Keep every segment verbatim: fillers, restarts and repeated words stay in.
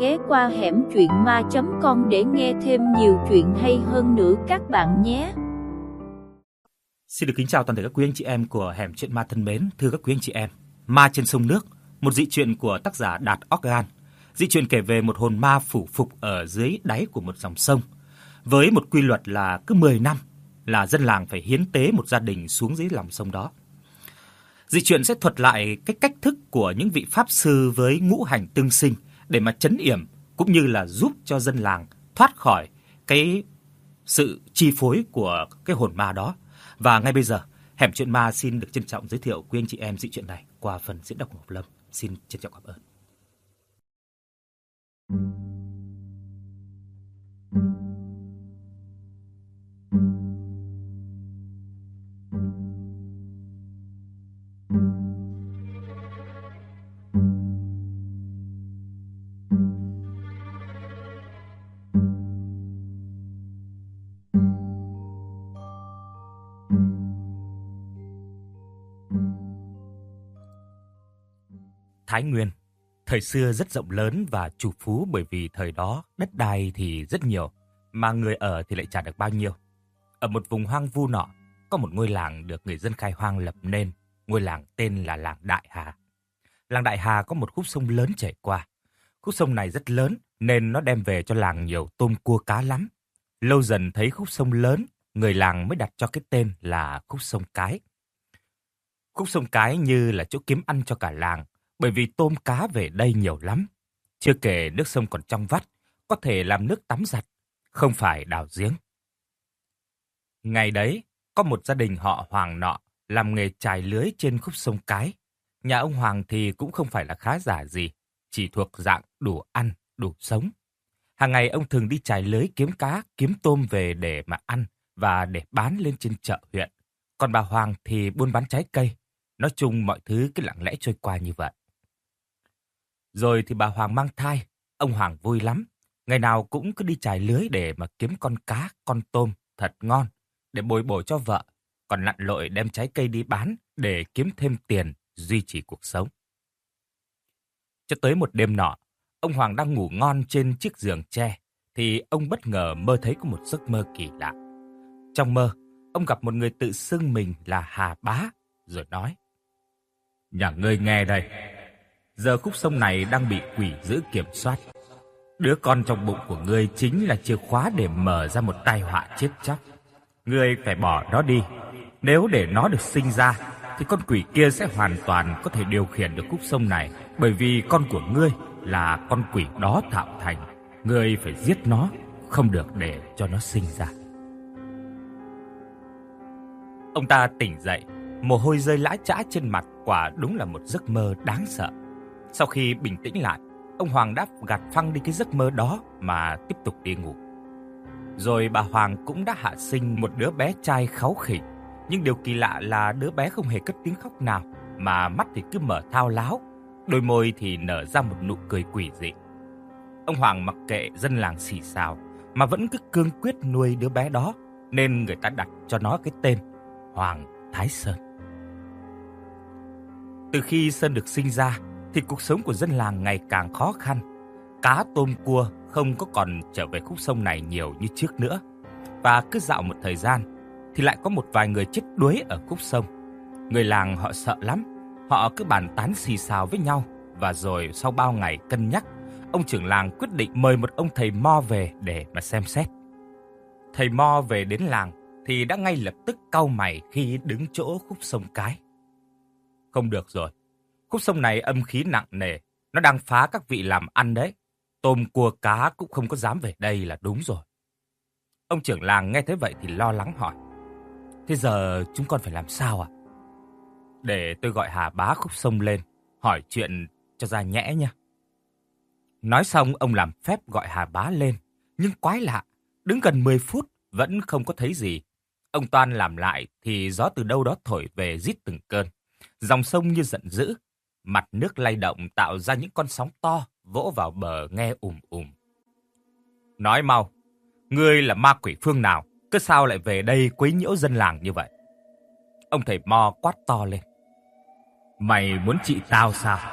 ghé qua hẻm truyện ma chấm com để nghe thêm nhiều chuyện hay hơn nữa các bạn nhé. Xin được kính chào toàn thể các quý anh chị em của hẻm truyện ma thân mến. Thưa các quý anh chị em, Ma trên sông nước, một dị truyện của tác giả Đạt Organ. Dị truyện kể về một hồn ma phủ phục ở dưới đáy của một dòng sông, với một quy luật là cứ mười năm là dân làng phải hiến tế một gia đình xuống dưới lòng sông đó. Dị truyện sẽ thuật lại cái cách thức của những vị pháp sư với ngũ hành tương sinh để mà trấn yểm cũng như là giúp cho dân làng thoát khỏi cái sự chi phối của cái hồn ma đó. Và ngay bây giờ, hẻm truyện ma xin được trân trọng giới thiệu quý anh chị em dị truyện này qua phần diễn đọc của Ngọc Lâm. Xin trân trọng cảm ơn. Thái Nguyên, thời xưa rất rộng lớn và chủ phú, bởi vì thời đó đất đai thì rất nhiều, mà người ở thì lại chả được bao nhiêu. Ở một vùng hoang vu nọ, có một ngôi làng được người dân khai hoang lập nên. Ngôi làng tên là làng Đại Hà. Làng Đại Hà có một khúc sông lớn chảy qua. Khúc sông này rất lớn nên nó đem về cho làng nhiều tôm cua cá lắm. Lâu dần thấy khúc sông lớn, người làng mới đặt cho cái tên là khúc sông Cái. Khúc sông Cái như là chỗ kiếm ăn cho cả làng, bởi vì tôm cá về đây nhiều lắm. Chưa kể nước sông còn trong vắt, có thể làm nước tắm giặt, không phải đào giếng. Ngày đấy, có một gia đình họ Hoàng nọ làm nghề chài lưới trên khúc sông Cái. Nhà ông Hoàng thì cũng không phải là khá giả gì, chỉ thuộc dạng đủ ăn, đủ sống. Hàng ngày ông thường đi chài lưới kiếm cá, kiếm tôm về để mà ăn và để bán lên trên chợ huyện. Còn bà Hoàng thì buôn bán trái cây. Nói chung mọi thứ cứ lặng lẽ trôi qua như vậy. Rồi thì bà Hoàng mang thai, ông Hoàng vui lắm. Ngày nào cũng cứ đi chài lưới để mà kiếm con cá, con tôm thật ngon, để bồi bổ cho vợ, còn lặn lội đem trái cây đi bán để kiếm thêm tiền duy trì cuộc sống. Cho tới một đêm nọ, ông Hoàng đang ngủ ngon trên chiếc giường tre, thì ông bất ngờ mơ thấy có một giấc mơ kỳ lạ. Trong mơ, ông gặp một người tự xưng mình là Hà Bá, rồi nói: "Nhà ngươi nghe đây, giờ khúc sông này đang bị quỷ dữ kiểm soát. Đứa con trong bụng của ngươi chính là chìa khóa để mở ra một tai họa chết chóc. Ngươi phải bỏ nó đi. Nếu để nó được sinh ra, thì con quỷ kia sẽ hoàn toàn có thể điều khiển được khúc sông này, bởi vì con của ngươi là con quỷ đó tạo thành. Ngươi phải giết nó, không được để cho nó sinh ra." Ông ta tỉnh dậy, mồ hôi rơi lã chã trên mặt, quả đúng là một giấc mơ đáng sợ. Sau khi bình tĩnh lại, ông Hoàng đã gạt phăng đi cái giấc mơ đó mà tiếp tục đi ngủ. Rồi bà Hoàng cũng đã hạ sinh một đứa bé trai kháu khỉnh. Nhưng điều kỳ lạ là đứa bé không hề cất tiếng khóc nào, mà mắt thì cứ mở thao láo, đôi môi thì nở ra một nụ cười quỷ dị. Ông Hoàng mặc kệ dân làng xì xào, mà vẫn cứ cương quyết nuôi đứa bé đó, nên người ta đặt cho nó cái tên Hoàng Thái Sơn. Từ khi Sơn được sinh ra, thì cuộc sống của dân làng ngày càng khó khăn. Cá tôm cua không có còn trở về khúc sông này nhiều như trước nữa. Và cứ dạo một thời gian, thì lại có một vài người chết đuối ở khúc sông. Người làng họ sợ lắm, họ cứ bàn tán xì xào với nhau. Và rồi sau bao ngày cân nhắc, ông trưởng làng quyết định mời một ông thầy mo về để mà xem xét. Thầy mo về đến làng thì đã ngay lập tức cau mày khi đứng chỗ khúc sông Cái. Không được rồi, khúc sông này âm khí nặng nề, nó đang phá các vị làm ăn đấy. Tôm cua cá cũng không có dám về đây là đúng rồi. Ông trưởng làng nghe thế vậy thì lo lắng hỏi: "Thế giờ chúng con phải làm sao ạ?" "Để tôi gọi Hà Bá khúc sông lên, hỏi chuyện cho ra nhẽ nha." Nói xong ông làm phép gọi Hà Bá lên. Nhưng quái lạ, đứng gần mười phút vẫn không có thấy gì. Ông toan làm lại thì gió từ đâu đó thổi về rít từng cơn. Dòng sông như giận dữ, mặt nước lay động tạo ra những con sóng to vỗ vào bờ nghe ùm ùm. "Nói mau, ngươi là ma quỷ phương nào, cứ sao lại về đây quấy nhiễu dân làng như vậy?" Ông thầy mo quát to lên: "Mày muốn trị tao sao?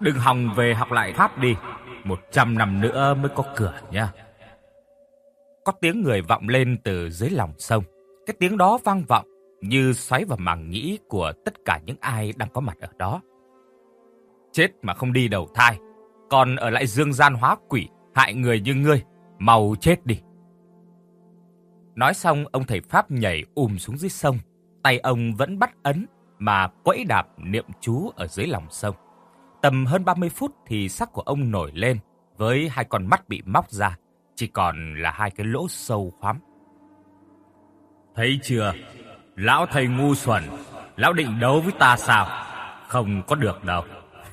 Đừng hòng về học lại pháp đi, một trăm năm nữa mới có cửa nha. Có tiếng người vọng lên từ dưới lòng sông. Cái tiếng đó vang vọng như xoáy vào màng nhĩ của tất cả những ai đang có mặt ở đó. Chết mà không đi đầu thai, còn ở lại dương gian hóa quỷ, hại người như ngươi, mau chết đi. Nói xong, ông thầy Pháp nhảy ùm xuống dưới sông. Tay ông vẫn bắt ấn mà quẫy đạp niệm chú ở dưới lòng sông. Tầm hơn ba mươi phút thì xác của ông nổi lên, với hai con mắt bị móc ra, chỉ còn là hai cái lỗ sâu hoắm. Thấy chưa, lão thầy ngu xuẩn, lão định đấu với ta sao? Không có được đâu.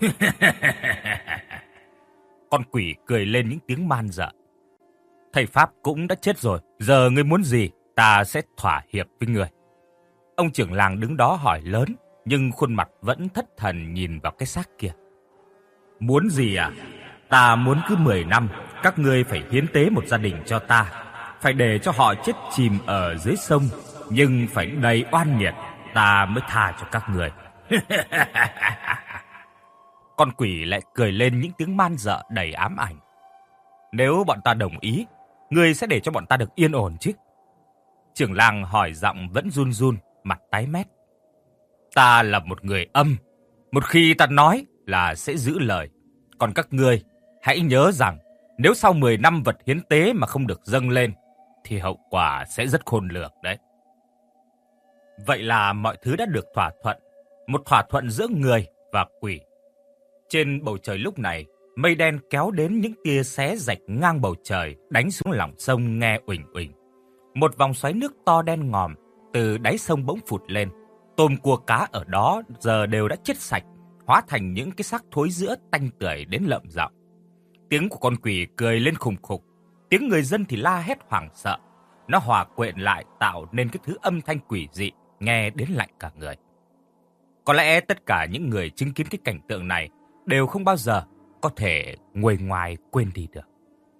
Con quỷ cười lên những tiếng man dợ. Thầy Pháp cũng đã chết rồi, giờ ngươi muốn gì, ta sẽ thỏa hiệp với ngươi. Ông trưởng làng đứng đó hỏi lớn, nhưng khuôn mặt vẫn thất thần nhìn vào cái xác kia. Muốn gì à? Ta muốn cứ mười năm, các ngươi phải hiến tế một gia đình cho ta. Phải để cho họ chết chìm ở dưới sông, nhưng phải đầy oan nghiệt, ta mới tha cho các người. Con quỷ lại cười lên những tiếng man dợ đầy ám ảnh. Nếu bọn ta đồng ý, ngươi sẽ để cho bọn ta được yên ổn chứ? Trưởng làng hỏi giọng vẫn run run, mặt tái mét. Ta là một người âm, một khi ta nói là sẽ giữ lời. Còn các ngươi, hãy nhớ rằng nếu sau mười năm vật hiến tế mà không được dâng lên, thì hậu quả sẽ rất khôn lường đấy. Vậy là mọi thứ đã được thỏa thuận, một thỏa thuận giữa người và quỷ. Trên bầu trời lúc này, mây đen kéo đến những tia xé rạch ngang bầu trời, đánh xuống lòng sông nghe uỳnh uỳnh. Một vòng xoáy nước to đen ngòm từ đáy sông bỗng phụt lên. Tôm cua cá ở đó giờ đều đã chết sạch, hóa thành những cái xác thối rữa tanh tưởi đến lợm giọng. Tiếng của con quỷ cười lên khùng khục, tiếng người dân thì la hét hoảng sợ. Nó hòa quyện lại tạo nên cái thứ âm thanh quỷ dị, nghe đến lạnh cả người. Có lẽ tất cả những người chứng kiến cái cảnh tượng này đều không bao giờ có thể nguôi ngoai quên đi được.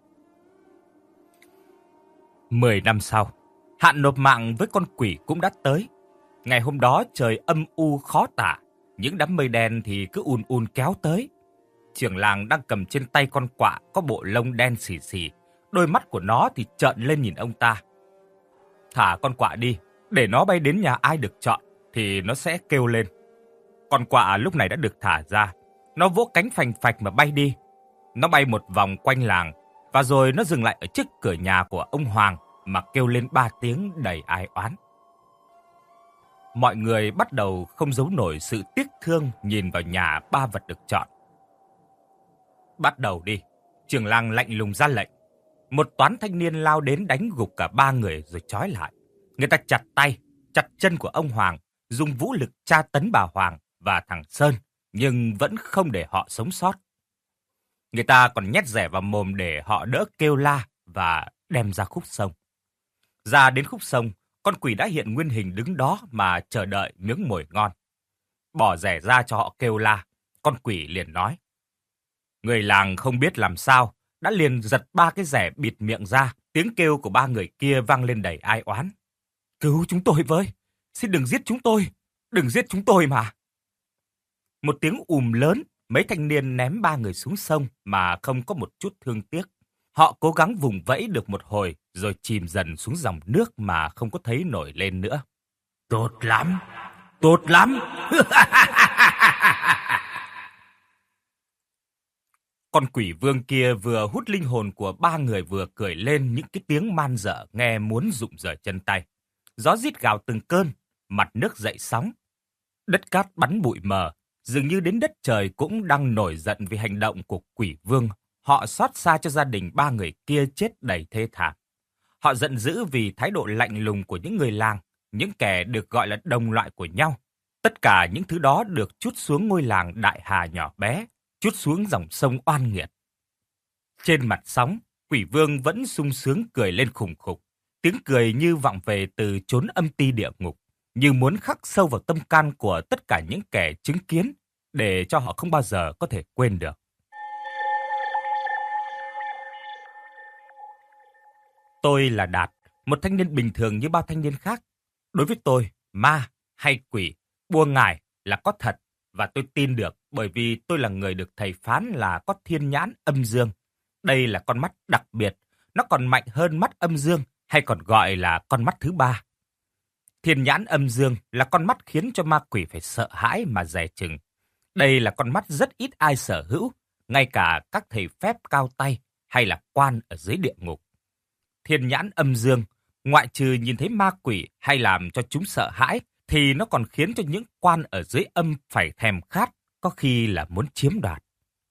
Mười năm sau, hạn nộp mạng với con quỷ cũng đã tới. Ngày hôm đó trời âm u khó tả, những đám mây đen thì cứ ùn ùn kéo tới. Trưởng làng đang cầm trên tay con quạ có bộ lông đen xì xì, đôi mắt của nó thì trợn lên nhìn ông ta. Thả con quạ đi, để nó bay đến nhà ai được chọn thì nó sẽ kêu lên. Con quạ lúc này đã được thả ra, nó vỗ cánh phành phạch mà bay đi. Nó bay một vòng quanh làng và rồi nó dừng lại ở trước cửa nhà của ông Hoàng mà kêu lên ba tiếng đầy ai oán. Mọi người bắt đầu không giấu nổi sự tiếc thương nhìn vào nhà ba vật được chọn. Bắt đầu đi, trưởng làng lạnh lùng ra lệnh. Một toán thanh niên lao đến đánh gục cả ba người rồi trói lại. Người ta chặt tay, chặt chân của ông Hoàng, dùng vũ lực tra tấn bà Hoàng và thằng Sơn, nhưng vẫn không để họ sống sót. Người ta còn nhét rẻ vào mồm để họ đỡ kêu la và đem ra khúc sông. Ra đến khúc sông, con quỷ đã hiện nguyên hình đứng đó mà chờ đợi miếng mồi ngon. Bỏ rẻ ra cho họ kêu la, con quỷ liền nói. Người làng không biết làm sao, đã liền giật ba cái rẻ bịt miệng ra, tiếng kêu của ba người kia vang lên đầy ai oán. Cứu chúng tôi với, xin đừng giết chúng tôi, đừng giết chúng tôi mà. Một tiếng ùm lớn, mấy thanh niên ném ba người xuống sông mà không có một chút thương tiếc. Họ cố gắng vùng vẫy được một hồi rồi chìm dần xuống dòng nước mà không có thấy nổi lên nữa. Tốt lắm, tốt lắm. Con quỷ vương kia vừa hút linh hồn của ba người vừa cười lên những cái tiếng man dợ nghe muốn rụng rời chân tay. Gió rít gào từng cơn, mặt nước dậy sóng. Đất cát bắn bụi mờ, dường như đến đất trời cũng đang nổi giận vì hành động của quỷ vương. Họ xót xa cho gia đình ba người kia chết đầy thê thảm. Họ giận dữ vì thái độ lạnh lùng của những người làng, những kẻ được gọi là đồng loại của nhau. Tất cả những thứ đó được trút xuống ngôi làng Đại Hà nhỏ bé, trút xuống dòng sông oan nghiệt. Trên mặt sóng, quỷ vương vẫn sung sướng cười lên khùng khục. Tiếng cười như vọng về từ chốn âm ti địa ngục, như muốn khắc sâu vào tâm can của tất cả những kẻ chứng kiến, để cho họ không bao giờ có thể quên được. Tôi là Đạt, một thanh niên bình thường như bao thanh niên khác. Đối với tôi, ma hay quỷ, bùa ngải là có thật và tôi tin được bởi vì tôi là người được thầy phán là có thiên nhãn âm dương. Đây là con mắt đặc biệt, nó còn mạnh hơn mắt âm dương, hay còn gọi là con mắt thứ ba. Thiên nhãn âm dương là con mắt khiến cho ma quỷ phải sợ hãi mà dè chừng. Đây là con mắt rất ít ai sở hữu, ngay cả các thầy phép cao tay hay là quan ở dưới địa ngục. Thiên nhãn âm dương, ngoại trừ nhìn thấy ma quỷ hay làm cho chúng sợ hãi, thì nó còn khiến cho những quan ở dưới âm phải thèm khát, có khi là muốn chiếm đoạt.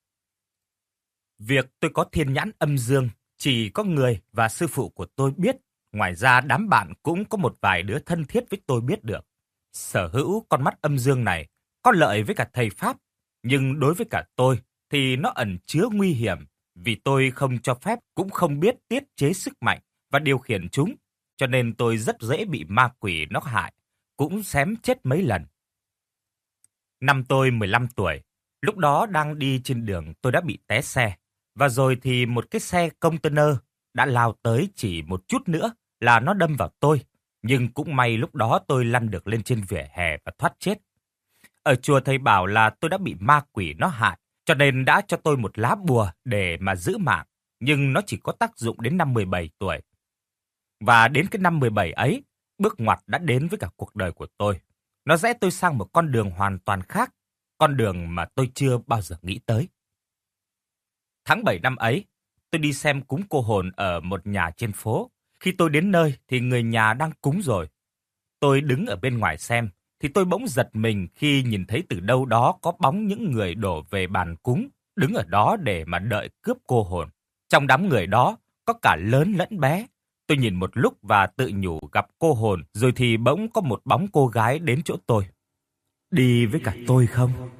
Việc tôi có thiên nhãn âm dương chỉ có người và sư phụ của tôi biết, ngoài ra đám bạn cũng có một vài đứa thân thiết với tôi biết được. Sở hữu con mắt âm dương này có lợi với cả thầy Pháp, nhưng đối với cả tôi thì nó ẩn chứa nguy hiểm, vì tôi không cho phép cũng không biết tiết chế sức mạnh và điều khiển chúng, cho nên tôi rất dễ bị ma quỷ nó hại, cũng xém chết mấy lần. Năm tôi mười lăm tuổi, lúc đó đang đi trên đường tôi đã bị té xe, và rồi thì một cái xe container đã lao tới, chỉ một chút nữa là nó đâm vào tôi, nhưng cũng may lúc đó tôi lăn được lên trên vỉa hè và thoát chết. Ở chùa thầy bảo là tôi đã bị ma quỷ nó hại, cho nên đã cho tôi một lá bùa để mà giữ mạng, nhưng nó chỉ có tác dụng đến năm mười bảy tuổi. Và đến cái năm mười bảy ấy, bước ngoặt đã đến với cả cuộc đời của tôi. Nó rẽ tôi sang một con đường hoàn toàn khác, con đường mà tôi chưa bao giờ nghĩ tới. Tháng bảy năm ấy, tôi đi xem cúng cô hồn ở một nhà trên phố. Khi tôi đến nơi thì người nhà đang cúng rồi. Tôi đứng ở bên ngoài xem, thì tôi bỗng giật mình khi nhìn thấy từ đâu đó có bóng những người đổ về bàn cúng, đứng ở đó để mà đợi cướp cô hồn. Trong đám người đó, có cả lớn lẫn bé. Tôi nhìn một lúc và tự nhủ gặp cô hồn, rồi thì bỗng có một bóng cô gái đến chỗ tôi. Đi với cả tôi không?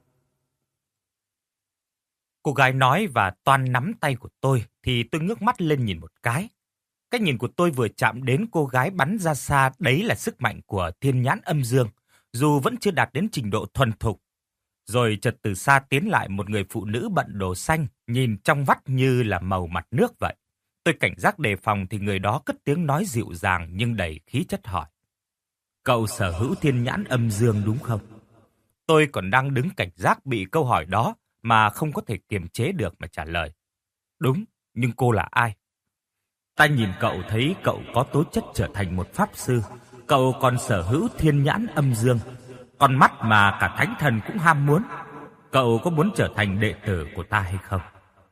Cô gái nói và toan nắm tay của tôi, thì tôi ngước mắt lên nhìn một cái. Cái nhìn của tôi vừa chạm đến cô gái bắn ra xa, đấy là sức mạnh của thiên nhãn âm dương, dù vẫn chưa đạt đến trình độ thuần thục. Rồi chợt từ xa tiến lại một người phụ nữ bận đồ xanh, nhìn trong vắt như là màu mặt nước vậy. Tôi cảnh giác đề phòng thì người đó cất tiếng nói dịu dàng nhưng đầy khí chất hỏi. Cậu sở hữu thiên nhãn âm dương đúng không? Tôi còn đang đứng cảnh giác bị câu hỏi đó mà không có thể kiềm chế được mà trả lời. Đúng, nhưng cô là ai? Ta nhìn cậu thấy cậu có tố chất trở thành một pháp sư. Cậu còn sở hữu thiên nhãn âm dương, con mắt mà cả thánh thần cũng ham muốn. Cậu có muốn trở thành đệ tử của ta hay không?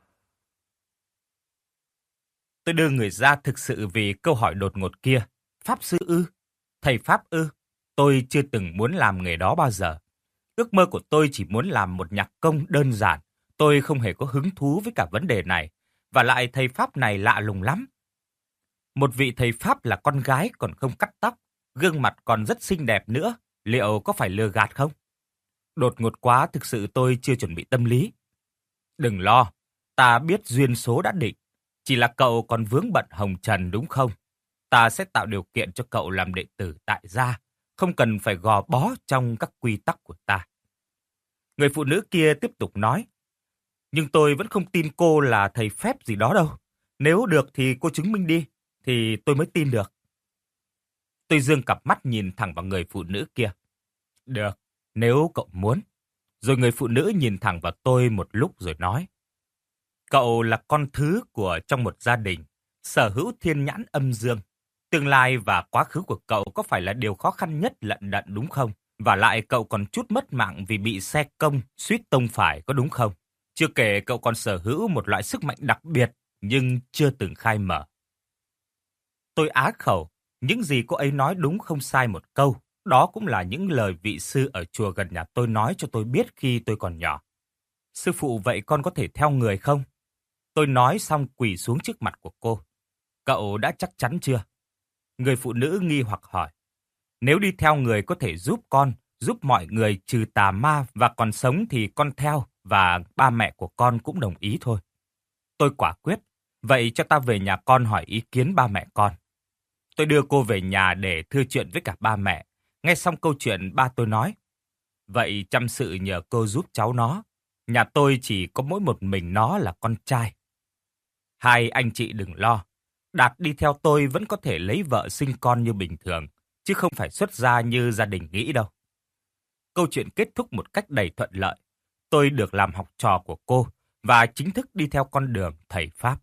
Tôi đưa người ra thực sự vì câu hỏi đột ngột kia. Pháp sư ư? Thầy Pháp ư? Tôi chưa từng muốn làm nghề đó bao giờ. Ước mơ của tôi chỉ muốn làm một nhạc công đơn giản. Tôi không hề có hứng thú với cả vấn đề này. Và lại thầy Pháp này lạ lùng lắm. Một vị thầy Pháp là con gái còn không cắt tóc, gương mặt còn rất xinh đẹp nữa. Liệu có phải lừa gạt không? Đột ngột quá, thực sự tôi chưa chuẩn bị tâm lý. Đừng lo, ta biết duyên số đã định. Chỉ là cậu còn vướng bận hồng trần đúng không? Ta sẽ tạo điều kiện cho cậu làm đệ tử tại gia, không cần phải gò bó trong các quy tắc của ta. Người phụ nữ kia tiếp tục nói. Nhưng tôi vẫn không tin cô là thầy phép gì đó đâu. Nếu được thì cô chứng minh đi, thì tôi mới tin được. Tôi giương cặp mắt nhìn thẳng vào người phụ nữ kia. Được, nếu cậu muốn. Rồi người phụ nữ nhìn thẳng vào tôi một lúc rồi nói. Cậu là con thứ của trong một gia đình, sở hữu thiên nhãn âm dương. Tương lai và quá khứ của cậu có phải là điều khó khăn nhất lận đận đúng không? Và lại cậu còn chút mất mạng vì bị xe công, suýt tông phải có đúng không? Chưa kể cậu còn sở hữu một loại sức mạnh đặc biệt nhưng chưa từng khai mở. Tôi á khẩu, những gì cô ấy nói đúng không sai một câu. Đó cũng là những lời vị sư ở chùa gần nhà tôi nói cho tôi biết khi tôi còn nhỏ. Sư phụ, vậy con có thể theo người không? Tôi nói xong quỳ xuống trước mặt của cô. Cậu đã chắc chắn chưa? Người phụ nữ nghi hoặc hỏi. Nếu đi theo người có thể giúp con, giúp mọi người trừ tà ma và còn sống thì con theo, và ba mẹ của con cũng đồng ý thôi. Tôi quả quyết. Vậy cho ta về nhà con hỏi ý kiến ba mẹ con. Tôi đưa cô về nhà để thưa chuyện với cả ba mẹ. Nghe xong câu chuyện, ba tôi nói. Vậy chăm sự nhờ cô giúp cháu nó. Nhà tôi chỉ có mỗi một mình nó là con trai. Hai anh chị đừng lo. Đạt đi theo tôi vẫn có thể lấy vợ sinh con như bình thường, chứ không phải xuất gia như gia đình nghĩ đâu. Câu chuyện kết thúc một cách đầy thuận lợi. tôi được làm học trò của cô và chính thức đi theo con đường thầy Pháp.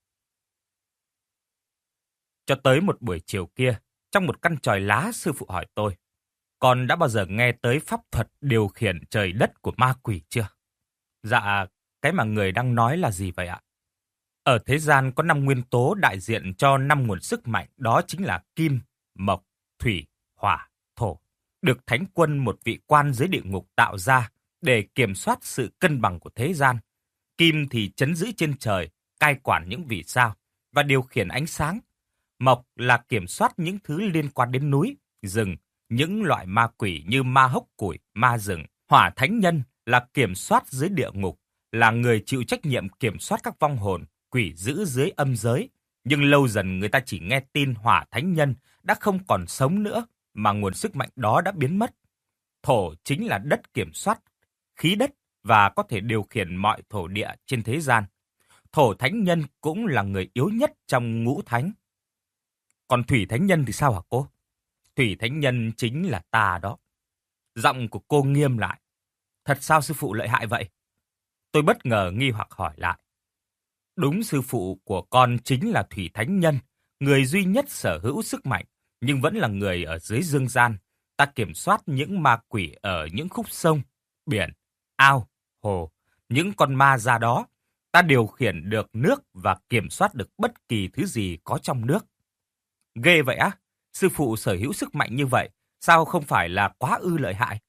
Cho tới một buổi chiều kia, trong một căn chòi lá, sư phụ hỏi tôi, con đã bao giờ nghe tới pháp thuật điều khiển trời đất của ma quỷ chưa? Dạ, cái mà người đang nói là gì vậy ạ? Ở thế gian có năm nguyên tố đại diện cho năm nguồn sức mạnh, đó chính là kim, mộc, thủy, hỏa, thổ, được Thánh Quân, một vị quan dưới địa ngục tạo ra để kiểm soát sự cân bằng của thế gian. Kim thì trấn giữ trên trời, cai quản những vì sao và điều khiển ánh sáng. Mộc là kiểm soát những thứ liên quan đến núi, rừng, những loại ma quỷ như ma hốc củi, ma rừng. Hỏa Thánh Nhân là kiểm soát dưới địa ngục, là người chịu trách nhiệm kiểm soát các vong hồn, quỷ dữ dưới âm giới. Nhưng lâu dần người ta chỉ nghe tin Hỏa Thánh Nhân đã không còn sống nữa, mà nguồn sức mạnh đó đã biến mất. Thổ chính là đất kiểm soát khí đất và có thể điều khiển mọi thổ địa trên thế gian. Thổ Thánh Nhân cũng là người yếu nhất trong ngũ thánh. Còn Thủy Thánh Nhân thì sao hả cô? Thủy Thánh Nhân chính là ta đó. Giọng của cô nghiêm lại. Thật sao sư phụ lợi hại vậy? Tôi bất ngờ nghi hoặc hỏi lại. Đúng, sư phụ của con chính là Thủy Thánh Nhân, người duy nhất sở hữu sức mạnh, nhưng vẫn là người ở dưới dương gian. Ta kiểm soát những ma quỷ ở những khúc sông, biển, ao, hồ, những con ma ra đó. Ta điều khiển được nước và kiểm soát được bất kỳ thứ gì có trong nước. Ghê vậy á? Sư phụ sở hữu sức mạnh như vậy, sao không phải là quá ư lợi hại?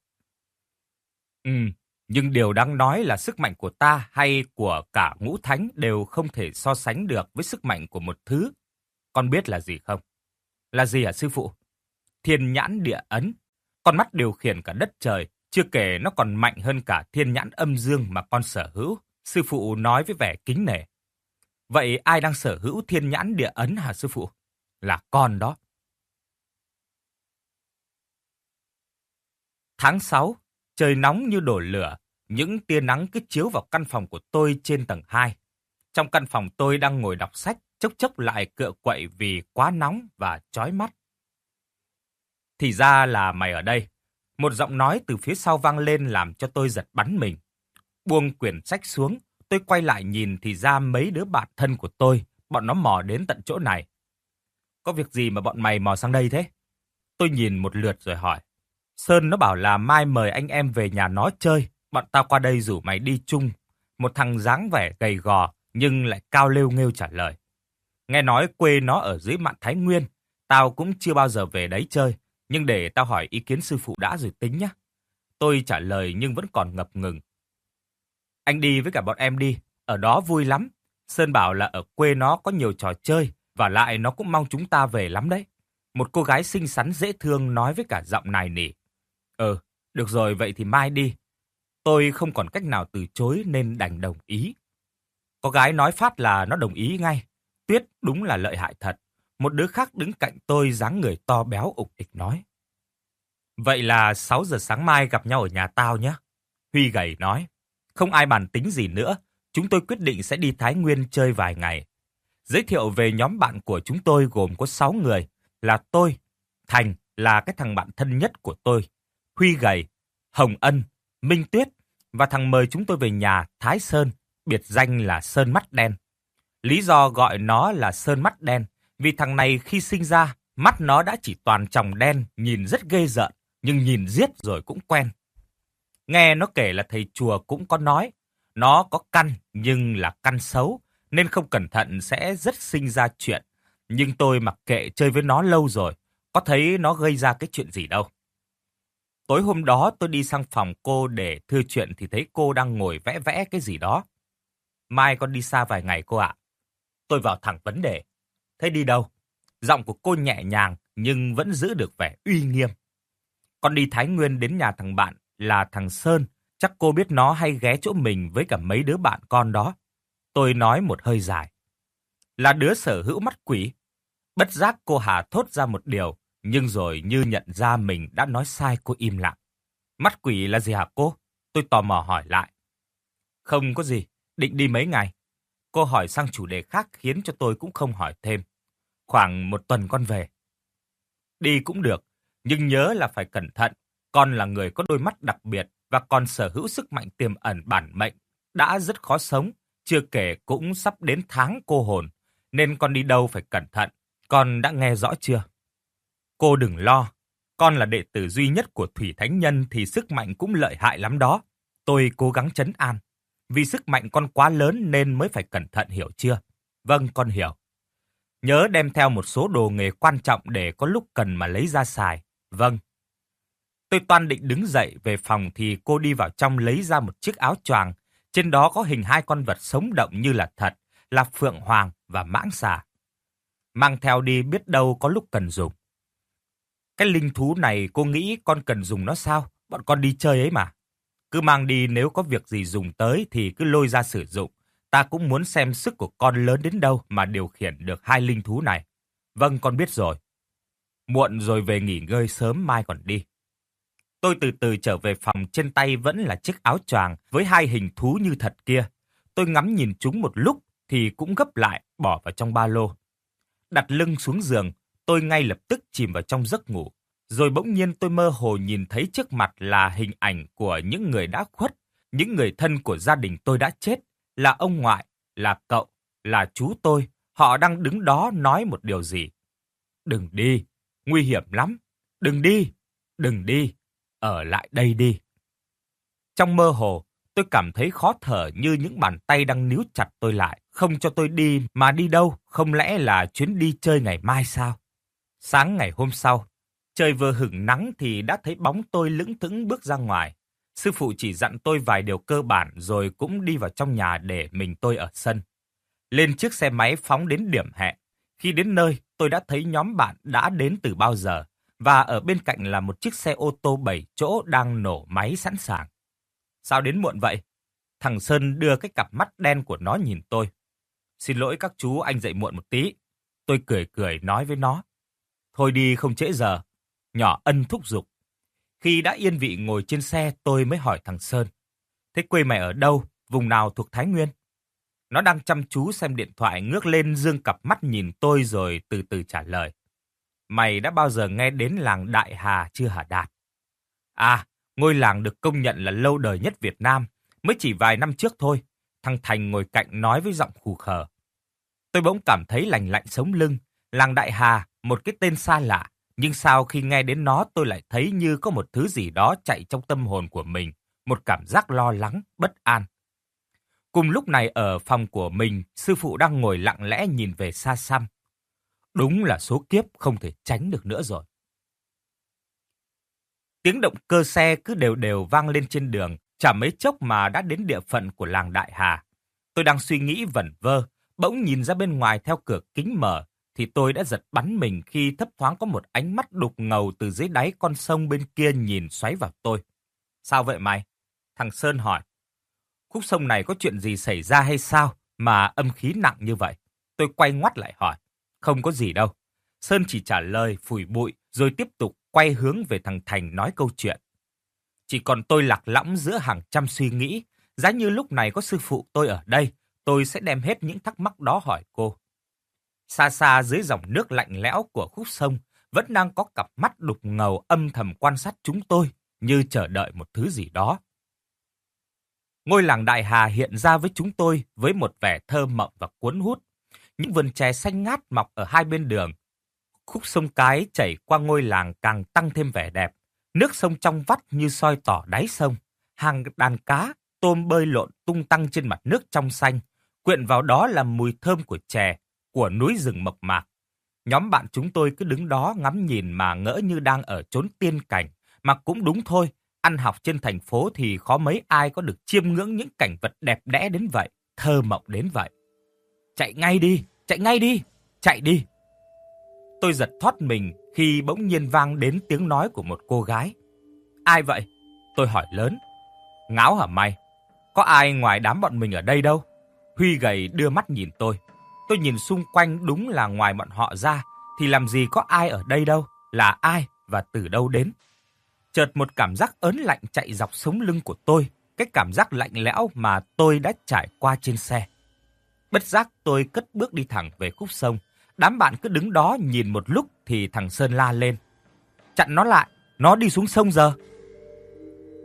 Ừ, nhưng điều đáng nói là sức mạnh của ta hay của cả ngũ thánh đều không thể so sánh được với sức mạnh của một thứ. Con biết là gì không? Là gì hả sư phụ? Thiên nhãn địa ấn. Con mắt điều khiển cả đất trời, chưa kể nó còn mạnh hơn cả thiên nhãn âm dương mà con sở hữu. Sư phụ nói với vẻ kính nể. Vậy ai đang sở hữu thiên nhãn địa ấn hả sư phụ? Là con đó. Tháng sáu, trời nóng như đổ lửa, những tia nắng cứ chiếu vào căn phòng của tôi trên tầng hai. Trong căn phòng tôi đang ngồi đọc sách, chốc chốc lại cựa quậy vì quá nóng và chói mắt. Thì ra là mày ở đây. Một giọng nói từ phía sau vang lên làm cho tôi giật bắn mình. Buông quyển sách xuống, tôi quay lại nhìn thì ra mấy đứa bạn thân của tôi, bọn nó mò đến tận chỗ này. Có việc gì mà bọn mày mò sang đây thế? Tôi nhìn một lượt rồi hỏi. Sơn nó bảo là mai mời anh em về nhà nó chơi, bọn tao qua đây rủ mày đi chung. Một thằng dáng vẻ gầy gò nhưng lại cao lêu nghêu trả lời. Nghe nói quê nó ở dưới mạn Thái Nguyên, tao cũng chưa bao giờ về đấy chơi, nhưng để tao hỏi ý kiến sư phụ đã rồi tính nhá. Tôi trả lời nhưng vẫn còn ngập ngừng. Anh đi với cả bọn em đi, ở đó vui lắm. Sơn bảo là ở quê nó có nhiều trò chơi, và lại nó cũng mong chúng ta về lắm đấy. Một cô gái xinh xắn dễ thương nói với cả giọng nài nỉ. Ờ, được rồi, vậy thì mai đi. Tôi không còn cách nào từ chối nên đành đồng ý. Có gái nói phát là nó đồng ý ngay. Tuyết đúng là lợi hại thật. Một đứa khác đứng cạnh tôi dáng người to béo ục ịch nói. Vậy là sáu giờ sáng mai gặp nhau ở nhà tao nhé. Huy gầy nói. Không ai bàn tính gì nữa. Chúng tôi quyết định sẽ đi Thái Nguyên chơi vài ngày. Giới thiệu về nhóm bạn của chúng tôi gồm có sáu người. Là tôi, Thành là cái thằng bạn thân nhất của tôi, Huy gầy, Hồng Ân, Minh Tuyết và thằng mời chúng tôi về nhà Thái Sơn, biệt danh là Sơn Mắt Đen. Lý do gọi nó là Sơn Mắt Đen vì thằng này khi sinh ra, mắt nó đã chỉ toàn tròng đen, nhìn rất ghê rợn, nhưng nhìn giết rồi cũng quen. Nghe nó kể là thầy chùa cũng có nói, nó có căn nhưng là căn xấu, nên không cẩn thận sẽ rất sinh ra chuyện. Nhưng tôi mặc kệ, chơi với nó lâu rồi, có thấy nó gây ra cái chuyện gì đâu. Tối hôm đó tôi đi sang phòng cô để thưa chuyện thì thấy cô đang ngồi vẽ vẽ cái gì đó. Mai con đi xa vài ngày cô ạ. Tôi vào thẳng vấn đề. Thế đi đâu? Giọng của cô nhẹ nhàng nhưng vẫn giữ được vẻ uy nghiêm. Con đi Thái Nguyên đến nhà thằng bạn là thằng Sơn. Chắc cô biết nó hay ghé chỗ mình với cả mấy đứa bạn con đó. Tôi nói một hơi dài. Là đứa sở hữu mắt quỷ. Bất giác cô Hà thốt ra một điều, nhưng rồi như nhận ra mình đã nói sai, cô im lặng. Mắt quỷ là gì hả cô? Tôi tò mò hỏi lại. Không có gì, định đi mấy ngày? Cô hỏi sang chủ đề khác khiến cho tôi cũng không hỏi thêm. Khoảng một tuần con về. Đi cũng được, nhưng nhớ là phải cẩn thận. Con là người có đôi mắt đặc biệt, và còn sở hữu sức mạnh tiềm ẩn bản mệnh, đã rất khó sống, chưa kể cũng sắp đến tháng cô hồn, nên con đi đâu phải cẩn thận, con đã nghe rõ chưa? Cô đừng lo, con là đệ tử duy nhất của Thủy Thánh Nhân thì sức mạnh cũng lợi hại lắm đó. Tôi cố gắng trấn an, vì sức mạnh con quá lớn nên mới phải cẩn thận, hiểu chưa? Vâng, con hiểu. Nhớ đem theo một số đồ nghề quan trọng để có lúc cần mà lấy ra xài. Vâng. Tôi toan định đứng dậy về phòng thì cô đi vào trong lấy ra một chiếc áo choàng. Trên đó có hình hai con vật sống động như là thật, là Phượng Hoàng và Mãng Xà. Mang theo đi biết đâu có lúc cần dùng. Cái linh thú này cô nghĩ con cần dùng nó sao? Bọn con đi chơi ấy mà. Cứ mang đi, nếu có việc gì dùng tới thì cứ lôi ra sử dụng. Ta cũng muốn xem sức của con lớn đến đâu mà điều khiển được hai linh thú này. Vâng, con biết rồi. Muộn rồi, về nghỉ ngơi sớm, mai còn đi. Tôi từ từ trở về phòng, trên tay vẫn là chiếc áo choàng với hai hình thú như thật kia. Tôi ngắm nhìn chúng một lúc thì cũng gấp lại, bỏ vào trong ba lô. Đặt lưng xuống giường, tôi ngay lập tức chìm vào trong giấc ngủ. Rồi bỗng nhiên tôi mơ hồ nhìn thấy trước mặt là hình ảnh của những người đã khuất, những người thân của gia đình tôi đã chết, là ông ngoại, là cậu, là chú tôi. Họ đang đứng đó nói một điều gì. Đừng đi, nguy hiểm lắm. Đừng đi, đừng đi, ở lại đây đi. Trong mơ hồ, tôi cảm thấy khó thở như những bàn tay đang níu chặt tôi lại, không cho tôi đi, mà đi đâu, không lẽ là chuyến đi chơi ngày mai sao? Sáng ngày hôm sau, trời vừa hửng nắng thì đã thấy bóng tôi lững thững bước ra ngoài. Sư phụ chỉ dặn tôi vài điều cơ bản rồi cũng đi vào trong nhà để mình tôi ở sân. Lên chiếc xe máy phóng đến điểm hẹn. Khi đến nơi, tôi đã thấy nhóm bạn đã đến từ bao giờ, và ở bên cạnh là một chiếc xe ô tô bảy chỗ đang nổ máy sẵn sàng. Sao đến muộn vậy? Thằng Sơn đưa cái cặp mắt đen của nó nhìn tôi. Xin lỗi các chú, anh dậy muộn một tí. Tôi cười cười nói với nó. Thôi đi, không trễ giờ. Nhỏ ân thúc giục. Khi đã yên vị ngồi trên xe, tôi mới hỏi thằng Sơn. Thế quê mày ở đâu? Vùng nào thuộc Thái Nguyên? Nó đang chăm chú xem điện thoại, ngước lên dương cặp mắt nhìn tôi rồi từ từ trả lời. Mày đã bao giờ nghe đến làng Đại Hà chưa hả Đạt? À, ngôi làng được công nhận là lâu đời nhất Việt Nam, mới chỉ vài năm trước thôi. Thằng Thành ngồi cạnh nói với giọng khù khờ. Tôi bỗng cảm thấy lành lạnh sống lưng. Làng Đại Hà, một cái tên xa lạ, nhưng sao khi nghe đến nó tôi lại thấy như có một thứ gì đó chạy trong tâm hồn của mình, một cảm giác lo lắng, bất an. Cùng lúc này ở phòng của mình, sư phụ đang ngồi lặng lẽ nhìn về xa xăm. Đúng là số kiếp không thể tránh được nữa rồi. Tiếng động cơ xe cứ đều đều vang lên trên đường, chả mấy chốc mà đã đến địa phận của làng Đại Hà. Tôi đang suy nghĩ vẩn vơ, bỗng nhìn ra bên ngoài theo cửa kính mở, thì tôi đã giật bắn mình khi thấp thoáng có một ánh mắt đục ngầu từ dưới đáy con sông bên kia nhìn xoáy vào tôi. Sao vậy mày? Thằng Sơn hỏi. Khúc sông này có chuyện gì xảy ra hay sao mà âm khí nặng như vậy? Tôi quay ngoắt lại hỏi. Không có gì đâu. Sơn chỉ trả lời phủi bụi rồi tiếp tục quay hướng về thằng Thành nói câu chuyện. Chỉ còn tôi lạc lõng giữa hàng trăm suy nghĩ. Giá như lúc này có sư phụ tôi ở đây, tôi sẽ đem hết những thắc mắc đó hỏi cô. Xa xa dưới dòng nước lạnh lẽo của khúc sông, vẫn đang có cặp mắt đục ngầu âm thầm quan sát chúng tôi, như chờ đợi một thứ gì đó. Ngôi làng Đại Hà hiện ra với chúng tôi với một vẻ thơ mộng và cuốn hút. Những vườn chè xanh ngát mọc ở hai bên đường. Khúc sông cái chảy qua ngôi làng càng tăng thêm vẻ đẹp. Nước sông trong vắt như soi tỏ đáy sông. Hàng đàn cá, tôm bơi lộn tung tăng trên mặt nước trong xanh. Quyện vào đó là mùi thơm của chè, của núi rừng mộc mạc. Nhóm bạn chúng tôi cứ đứng đó ngắm nhìn mà ngỡ như đang ở chốn tiên cảnh. Mà cũng đúng thôi, ăn học trên thành phố thì khó mấy ai có được chiêm ngưỡng những cảnh vật đẹp đẽ đến vậy, thơ mộng đến vậy. Chạy ngay đi, chạy ngay đi, chạy đi. Tôi giật thoát mình khi bỗng nhiên vang đến tiếng nói của một cô gái. Ai vậy? Tôi hỏi lớn. Ngáo hả mày? Có ai ngoài đám bọn mình ở đây đâu? Huy gầy đưa mắt nhìn tôi. Tôi nhìn xung quanh, đúng là ngoài bọn họ ra thì làm gì có ai ở đây đâu, là ai và từ đâu đến. Chợt một cảm giác ớn lạnh chạy dọc sống lưng của tôi, cái cảm giác lạnh lẽo mà tôi đã trải qua trên xe. Bất giác tôi cất bước đi thẳng về khúc sông. Đám bạn cứ đứng đó nhìn một lúc thì thằng Sơn la lên. Chặn nó lại, nó đi xuống sông giờ.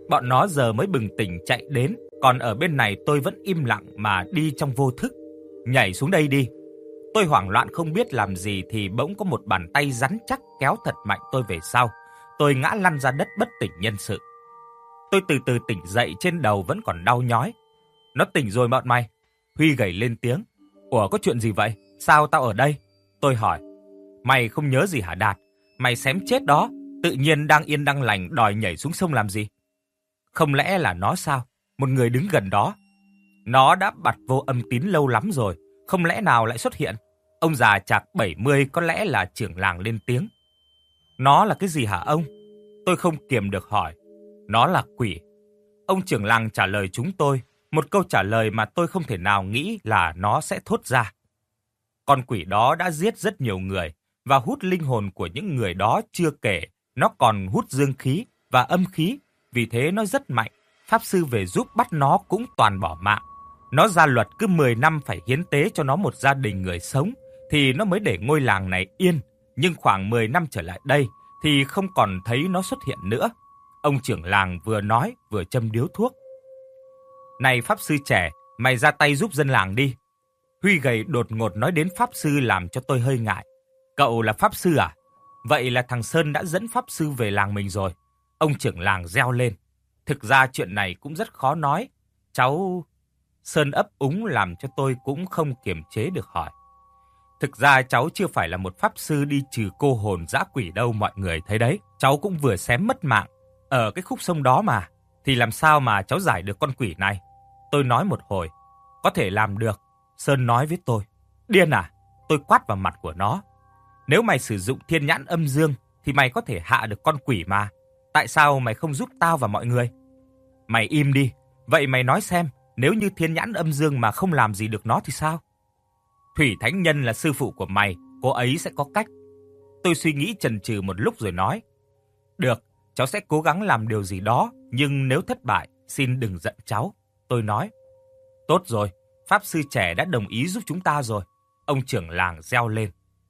Bọn nó giờ mới bừng tỉnh chạy đến, còn ở bên này tôi vẫn im lặng mà đi trong vô thức. Nhảy xuống đây đi. Tôi hoảng loạn không biết làm gì thì bỗng có một bàn tay rắn chắc kéo thật mạnh tôi về sau. Tôi ngã lăn ra đất bất tỉnh nhân sự. Tôi từ từ tỉnh dậy, trên đầu vẫn còn đau nhói. Nó tỉnh rồi bọn mày. Huy gầy lên tiếng. Ủa, có chuyện gì vậy? Sao tao ở đây? Tôi hỏi. Mày không nhớ gì hả Đạt? Mày xém chết đó. Tự nhiên đang yên đang lành đòi nhảy xuống sông làm gì? Không lẽ là nó sao? Một người đứng gần đó. Nó đã bặt vô âm tín lâu lắm rồi. Không lẽ nào lại xuất hiện? Ông già chạc bảy mươi có lẽ là trưởng làng lên tiếng. Nó là cái gì hả ông? Tôi không kiềm được hỏi. Nó là quỷ. Ông trưởng làng trả lời chúng tôi. Một câu trả lời mà tôi không thể nào nghĩ là nó sẽ thốt ra. Con quỷ đó đã giết rất nhiều người và hút linh hồn của những người đó, chưa kể. Nó còn hút dương khí và âm khí. Vì thế nó rất mạnh. Pháp sư về giúp bắt nó cũng toàn bỏ mạng. Nó ra luật cứ mười năm phải hiến tế cho nó một gia đình người sống thì nó mới để ngôi làng này yên. Nhưng khoảng mười năm trở lại đây thì không còn thấy nó xuất hiện nữa. Ông trưởng làng vừa nói vừa châm điếu thuốc. Này pháp sư trẻ, mày ra tay giúp dân làng đi. Huy gầy đột ngột nói đến pháp sư làm cho tôi hơi ngại. Cậu là pháp sư à? Vậy là thằng Sơn đã dẫn pháp sư về làng mình rồi. Ông trưởng làng reo lên. Thực ra chuyện này cũng rất khó nói. Cháu... Sơn ấp úng làm cho tôi cũng không kiềm chế được hỏi. Thực ra cháu chưa phải là một pháp sư đi trừ cô hồn dã quỷ đâu mọi người thấy đấy. Cháu cũng vừa xém mất mạng ở cái khúc sông đó mà. Thì làm sao mà cháu giải được con quỷ này? Tôi nói một hồi. Có thể làm được. Sơn nói với tôi. Điên à? Tôi quát vào mặt của nó. Nếu mày sử dụng thiên nhãn âm dương thì mày có thể hạ được con quỷ mà. Tại sao mày không giúp tao và mọi người? Mày im đi. Vậy mày nói xem, nếu như thiên nhãn âm dương mà không làm gì được nó thì sao? Thủy Thánh Nhân là sư phụ của mày, cô ấy sẽ có cách. Tôi suy nghĩ chần chừ một lúc rồi nói. Được, cháu sẽ cố gắng làm điều gì đó, nhưng nếu thất bại, xin đừng giận cháu. Tôi nói. Tốt rồi, pháp sư trẻ đã đồng ý giúp chúng ta rồi. Ông trưởng làng reo lên.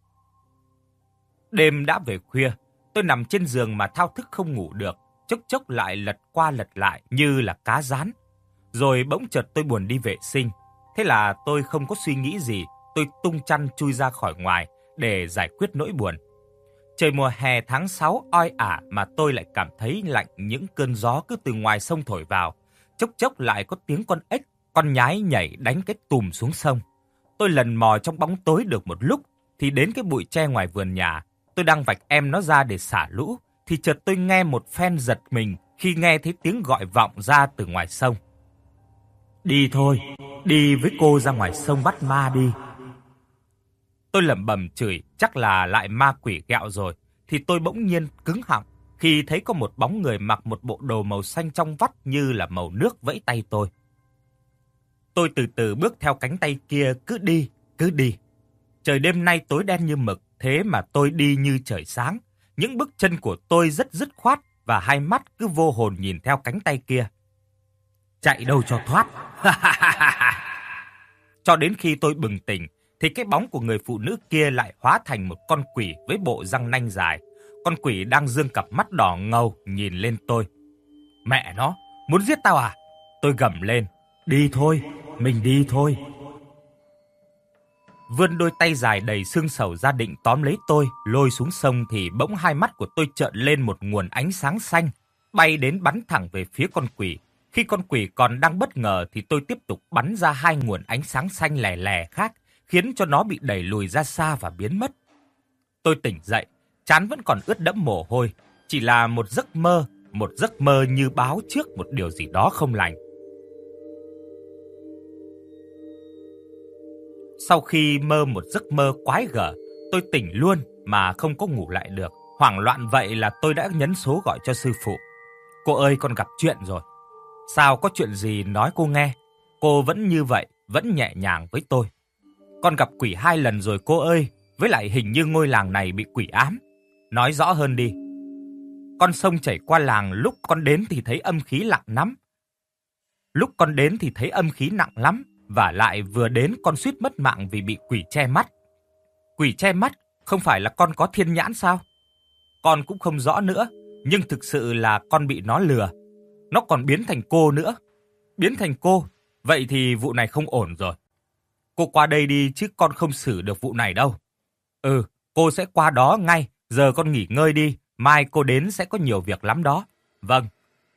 Đêm đã về khuya, tôi nằm trên giường mà thao thức không ngủ được, chốc chốc lại lật qua lật lại như là cá rán. Rồi bỗng chợt tôi buồn đi vệ sinh. Thế là tôi không có suy nghĩ gì, tôi tung chăn chui ra khỏi ngoài để giải quyết nỗi buồn. Trời mùa hè tháng sáu oi ả mà tôi lại cảm thấy lạnh, những cơn gió cứ từ ngoài sông thổi vào. Chốc chốc lại có tiếng con ếch, con nhái nhảy đánh cái tùm xuống sông. Tôi lần mò trong bóng tối được một lúc thì đến cái bụi tre ngoài vườn nhà. Tôi đang vạch em nó ra để xả lũ thì chợt tôi nghe một phen giật mình khi nghe thấy tiếng gọi vọng ra từ ngoài sông. Đi thôi, đi với cô ra ngoài sông bắt ma đi. Tôi lẩm bẩm chửi chắc là lại ma quỷ ghẹo rồi, thì tôi bỗng nhiên cứng họng khi thấy có một bóng người mặc một bộ đồ màu xanh trong vắt như là màu nước vẫy tay tôi. Tôi từ từ bước theo cánh tay kia, cứ đi, cứ đi. Trời đêm nay tối đen như mực, thế mà tôi đi như trời sáng. Những bước chân của tôi rất dứt khoát và hai mắt cứ vô hồn nhìn theo cánh tay kia. Chạy đâu cho thoát. Cho đến khi tôi bừng tỉnh thì cái bóng của người phụ nữ kia lại hóa thành một con quỷ với bộ răng nanh dài. Con quỷ đang giương cặp mắt đỏ ngầu nhìn lên tôi. Mẹ nó, muốn giết tao à? Tôi gầm lên. Đi thôi, mình đi thôi. Vươn đôi tay dài đầy xương sầu ra định tóm lấy tôi, lôi xuống sông thì bỗng hai mắt của tôi trợn lên một nguồn ánh sáng xanh, bay đến bắn thẳng về phía con quỷ. Khi con quỷ còn đang bất ngờ thì tôi tiếp tục bắn ra hai nguồn ánh sáng xanh lè lè khác, khiến cho nó bị đẩy lùi ra xa và biến mất. Tôi tỉnh dậy, trán vẫn còn ướt đẫm mồ hôi, chỉ là một giấc mơ, một giấc mơ như báo trước một điều gì đó không lành. Sau khi mơ một giấc mơ quái gở, tôi tỉnh luôn mà không có ngủ lại được. Hoảng loạn vậy là tôi đã nhấn số gọi cho sư phụ. Cô ơi, con gặp chuyện rồi. Sao, có chuyện gì nói cô nghe. Cô vẫn như vậy, vẫn nhẹ nhàng với tôi. Con gặp quỷ hai lần rồi cô ơi, với lại hình như ngôi làng này bị quỷ ám. Nói rõ hơn đi. Con sông chảy qua làng, lúc con đến thì thấy âm khí nặng lắm. Lúc con đến thì thấy âm khí nặng lắm. Và lại vừa đến con suýt mất mạng vì bị quỷ che mắt. Quỷ che mắt, không phải là con có thiên nhãn sao? Con cũng không rõ nữa, nhưng thực sự là con bị nó lừa. nó còn biến thành cô nữa. Biến thành cô, vậy thì vụ này không ổn rồi. Cô qua đây đi chứ con không xử được vụ này đâu. Ừ, cô sẽ qua đó ngay, giờ con nghỉ ngơi đi, mai cô đến sẽ có nhiều việc lắm đó. Vâng.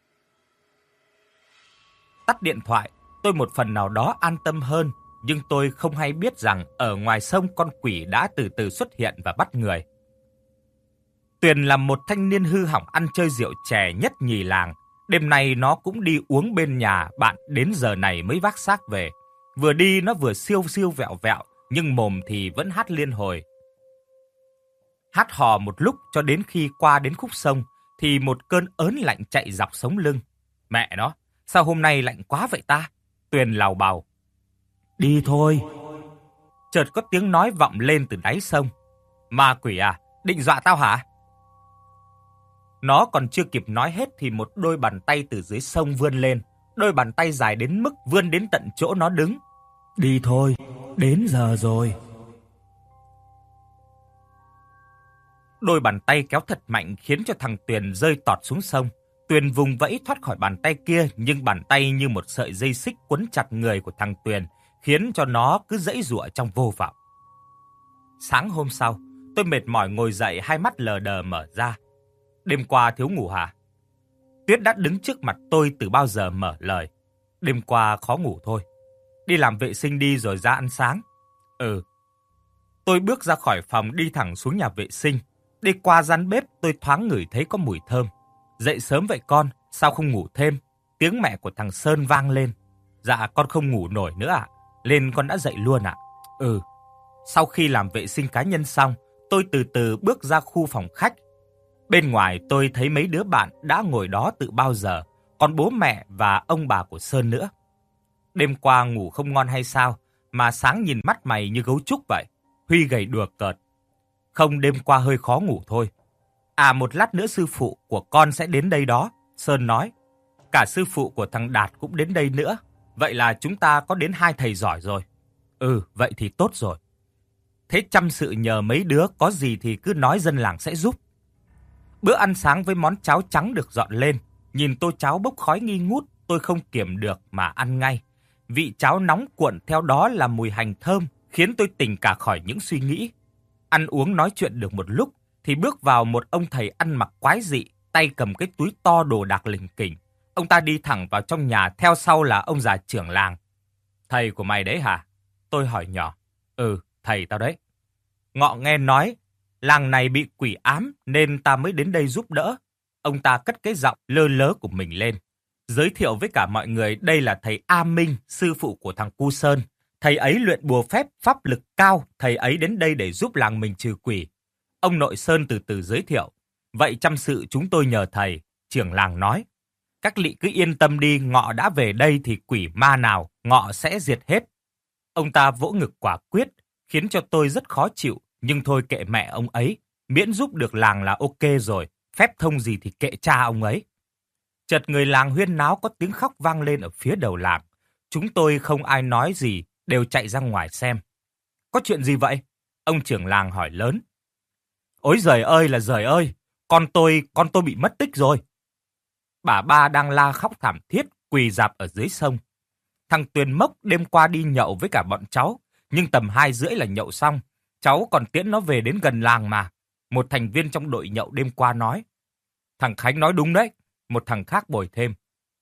Tắt điện thoại, tôi một phần nào đó an tâm hơn, nhưng tôi không hay biết rằng ở ngoài sông con quỷ đã từ từ xuất hiện và bắt người. Tuyền là một thanh niên hư hỏng ăn chơi rượu chè nhất nhì làng. Đêm nay nó cũng đi uống bên nhà bạn đến giờ này mới vác xác về. Vừa đi nó vừa siêu siêu vẹo vẹo, nhưng mồm thì vẫn hát liên hồi. Hát hò một lúc cho đến khi qua đến khúc sông, thì một cơn ớn lạnh chạy dọc sống lưng. Mẹ nó, sao hôm nay lạnh quá vậy ta? Tuyền lào bào. Đi thôi. Chợt có tiếng nói vọng lên từ đáy sông. Ma quỷ à, định dọa tao hả? Nó còn chưa kịp nói hết thì một đôi bàn tay từ dưới sông vươn lên. Đôi bàn tay dài đến mức vươn đến tận chỗ nó đứng. Đi thôi, đến giờ rồi. Đôi bàn tay kéo thật mạnh khiến cho thằng Tuyền rơi tọt xuống sông. Tuyền vùng vẫy thoát khỏi bàn tay kia, nhưng bàn tay như một sợi dây xích quấn chặt người của thằng Tuyền, khiến cho nó cứ giãy giụa trong vô vọng. Sáng hôm sau, tôi mệt mỏi ngồi dậy, hai mắt lờ đờ mở ra. Đêm qua thiếu ngủ hả? Tuyết đã đứng trước mặt tôi từ bao giờ mở lời. Đêm qua khó ngủ thôi. Đi làm vệ sinh đi rồi ra ăn sáng. Ừ. Tôi bước ra khỏi phòng đi thẳng xuống nhà vệ sinh. Đi qua gian bếp tôi thoáng ngửi thấy có mùi thơm. Dậy sớm vậy con, sao không ngủ thêm? Tiếng mẹ của thằng Sơn vang lên. Dạ con không ngủ nổi nữa ạ. Lên con đã dậy luôn ạ. Ừ. Sau khi làm vệ sinh cá nhân xong, tôi từ từ bước ra khu phòng khách. Bên ngoài tôi thấy mấy đứa bạn đã ngồi đó từ bao giờ, còn bố mẹ và ông bà của Sơn nữa. Đêm qua ngủ không ngon hay sao, mà sáng nhìn mắt mày như gấu trúc vậy. Huy gầy đùa cợt. Không, đêm qua hơi khó ngủ thôi. À, một lát nữa sư phụ của con sẽ đến đây đó, Sơn nói. Cả sư phụ của thằng Đạt cũng đến đây nữa. Vậy là chúng ta có đến hai thầy giỏi rồi. Ừ, vậy thì tốt rồi. Thế chăm sự nhờ mấy đứa, có gì thì cứ nói dân làng sẽ giúp. Bữa ăn sáng với món cháo trắng được dọn lên. Nhìn tô cháo bốc khói nghi ngút, tôi không kiểm được mà ăn ngay. Vị cháo nóng cuộn theo đó là mùi hành thơm, khiến tôi tỉnh cả khỏi những suy nghĩ. Ăn uống nói chuyện được một lúc, thì bước vào một ông thầy ăn mặc quái dị, tay cầm cái túi to đồ đạc lình kình. Ông ta đi thẳng vào trong nhà, theo sau là ông già trưởng làng. Thầy của mày đấy hả? Tôi hỏi nhỏ. Ừ, thầy tao đấy. Ngọ nghe nói, làng này bị quỷ ám nên ta mới đến đây giúp đỡ. Ông ta cất cái giọng lơ lớ của mình lên. Giới thiệu với cả mọi người đây là thầy A Minh, sư phụ của thằng Cu Sơn. Thầy ấy luyện bùa phép, pháp lực cao, thầy ấy đến đây để giúp làng mình trừ quỷ. Ông nội Sơn từ từ giới thiệu. Vậy chăm sự chúng tôi nhờ thầy, trưởng làng nói. Các lị cứ yên tâm đi, Ngọ đã về đây thì quỷ ma nào, Ngọ sẽ diệt hết. Ông ta vỗ ngực quả quyết, khiến cho tôi rất khó chịu, nhưng thôi kệ mẹ ông ấy, miễn giúp được làng là ok rồi, phép thông gì thì kệ cha ông ấy. Chợt người làng huyên náo có tiếng khóc vang lên ở phía đầu làng. Chúng tôi không ai nói gì, đều chạy ra ngoài xem. Có chuyện gì vậy? Ông trưởng làng hỏi lớn. Ôi giời ơi là giời ơi, con tôi, con tôi bị mất tích rồi. Bà ba đang la khóc thảm thiết, quỳ rạp ở dưới sông. Thằng Tuyền Mốc đêm qua đi nhậu với cả bọn cháu, nhưng tầm hai rưỡi là nhậu xong. Cháu còn tiễn nó về đến gần làng mà. Một thành viên trong đội nhậu đêm qua nói. Thằng Khánh nói đúng đấy, một thằng khác bồi thêm.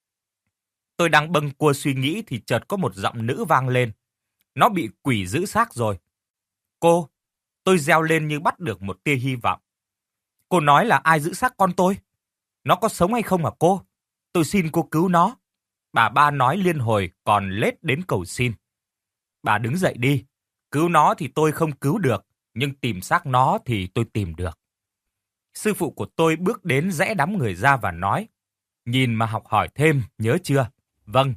Tôi đang bâng cua suy nghĩ thì chợt có một giọng nữ vang lên. Nó bị quỷ giữ xác rồi. Cô, tôi reo lên như bắt được một tia hy vọng. Cô nói là ai giữ xác con tôi? Nó có sống hay không hả cô? Tôi xin cô cứu nó. Bà ba nói liên hồi còn lết đến cầu xin. Bà đứng dậy đi. Cứu nó thì tôi không cứu được, nhưng tìm xác nó thì tôi tìm được. Sư phụ của tôi bước đến rẽ đám người ra và nói. Nhìn mà học hỏi thêm, nhớ chưa? Vâng.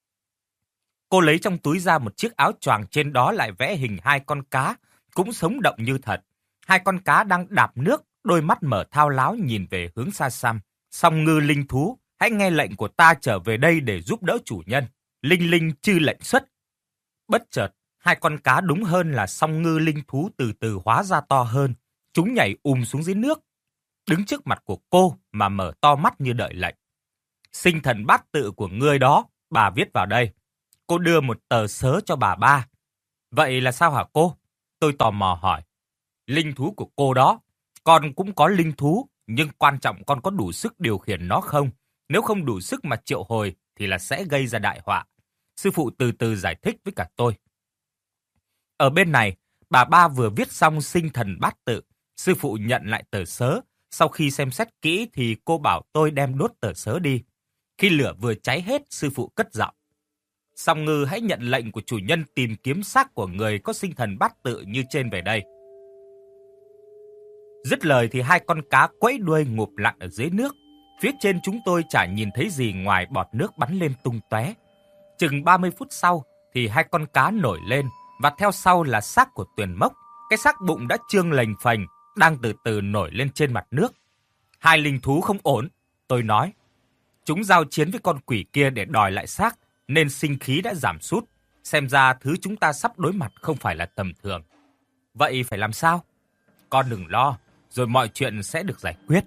Cô lấy trong túi ra một chiếc áo choàng, trên đó lại vẽ hình hai con cá, cũng sống động như thật. Hai con cá đang đạp nước, đôi mắt mở thao láo nhìn về hướng xa xăm. Song ngư linh thú, hãy nghe lệnh của ta trở về đây để giúp đỡ chủ nhân. Linh linh chư lệnh xuất. Bất chợt, hai con cá đúng hơn là song ngư linh thú từ từ hóa ra to hơn. Chúng nhảy ùm xuống dưới nước, đứng trước mặt của cô mà mở to mắt như đợi lệnh. Sinh thần bát tự của ngươi đó, bà viết vào đây. Cô đưa một tờ sớ cho bà ba. Vậy là sao hả cô? Tôi tò mò hỏi. Linh thú của cô đó, con cũng có linh thú, nhưng quan trọng con có đủ sức điều khiển nó không? Nếu không đủ sức mà triệu hồi thì là sẽ gây ra đại họa. Sư phụ từ từ giải thích với cả tôi. Ở bên này, bà ba vừa viết xong sinh thần bát tự. Sư phụ nhận lại tờ sớ. Sau khi xem xét kỹ thì cô bảo tôi đem đốt tờ sớ đi. Khi lửa vừa cháy hết, sư phụ cất giọng. Song Ngư hãy nhận lệnh của chủ nhân tìm kiếm xác của người có sinh thần bát tự như trên về đây. Dứt lời thì hai con cá quẫy đuôi ngụp lặn ở dưới nước. Phía trên chúng tôi chả nhìn thấy gì ngoài bọt nước bắn lên tung tóe. Chừng ba mươi phút sau thì hai con cá nổi lên và theo sau là xác của Tuyền Mốc. Cái xác bụng đã trương lềnh phềnh, đang từ từ nổi lên trên mặt nước. Hai linh thú không ổn, tôi nói. Chúng giao chiến với con quỷ kia để đòi lại xác, nên sinh khí đã giảm sút. Xem ra thứ chúng ta sắp đối mặt không phải là tầm thường. Vậy phải làm sao? Con đừng lo, rồi mọi chuyện sẽ được giải quyết.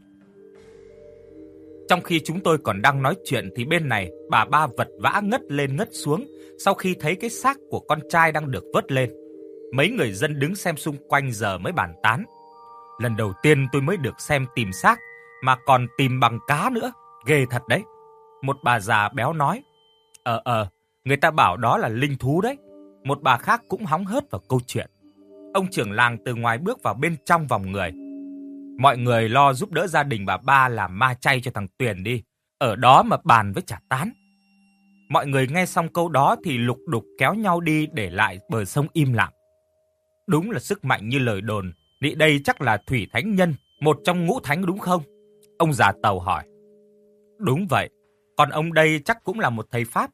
Trong khi chúng tôi còn đang nói chuyện thì bên này bà ba vật vã ngất lên ngất xuống sau khi thấy cái xác của con trai đang được vớt lên. Mấy người dân đứng xem xung quanh giờ mới bàn tán. Lần đầu tiên tôi mới được xem tìm xác mà còn tìm bằng cá nữa, ghê thật đấy. Một bà già béo nói, Ờ ờ, người ta bảo đó là linh thú đấy. Một bà khác cũng hóng hớt vào câu chuyện. Ông trưởng làng từ ngoài bước vào bên trong vòng người. Mọi người lo giúp đỡ gia đình bà ba làm ma chay cho thằng Tuyền đi. Ở đó mà bàn với chả tán. Mọi người nghe xong câu đó thì lục đục kéo nhau đi để lại bờ sông im lặng. Đúng là sức mạnh như lời đồn. Nị đây chắc là thủy thánh nhân, một trong ngũ thánh đúng không? Ông già Tàu hỏi. Đúng vậy, còn ông đây chắc cũng là một thầy Pháp.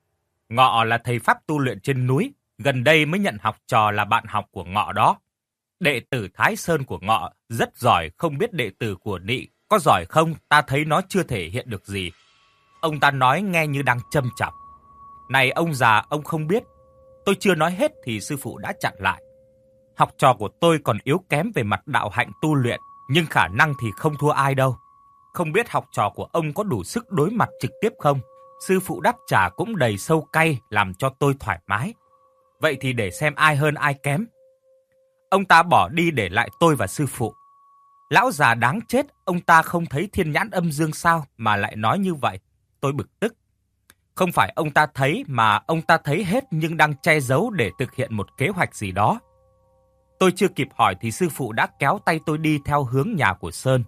Ngọ là thầy Pháp tu luyện trên núi, gần đây mới nhận học trò là bạn học của Ngọ đó. Đệ tử Thái Sơn của Ngọ rất giỏi, không biết đệ tử của Nị có giỏi không, ta thấy nó chưa thể hiện được gì. Ông ta nói nghe như đang châm chọc. Này ông già, ông không biết. Tôi chưa nói hết thì sư phụ đã chặn lại. Học trò của tôi còn yếu kém về mặt đạo hạnh tu luyện, nhưng khả năng thì không thua ai đâu. Không biết học trò của ông có đủ sức đối mặt trực tiếp không? Sư phụ đáp trả cũng đầy sâu cay, làm cho tôi thoải mái. Vậy thì để xem ai hơn ai kém. Ông ta bỏ đi để lại tôi và sư phụ. Lão già đáng chết, ông ta không thấy thiên nhãn âm dương sao mà lại nói như vậy. Tôi bực tức. Không phải ông ta thấy mà ông ta thấy hết nhưng đang che giấu để thực hiện một kế hoạch gì đó. Tôi chưa kịp hỏi thì sư phụ đã kéo tay tôi đi theo hướng nhà của Sơn.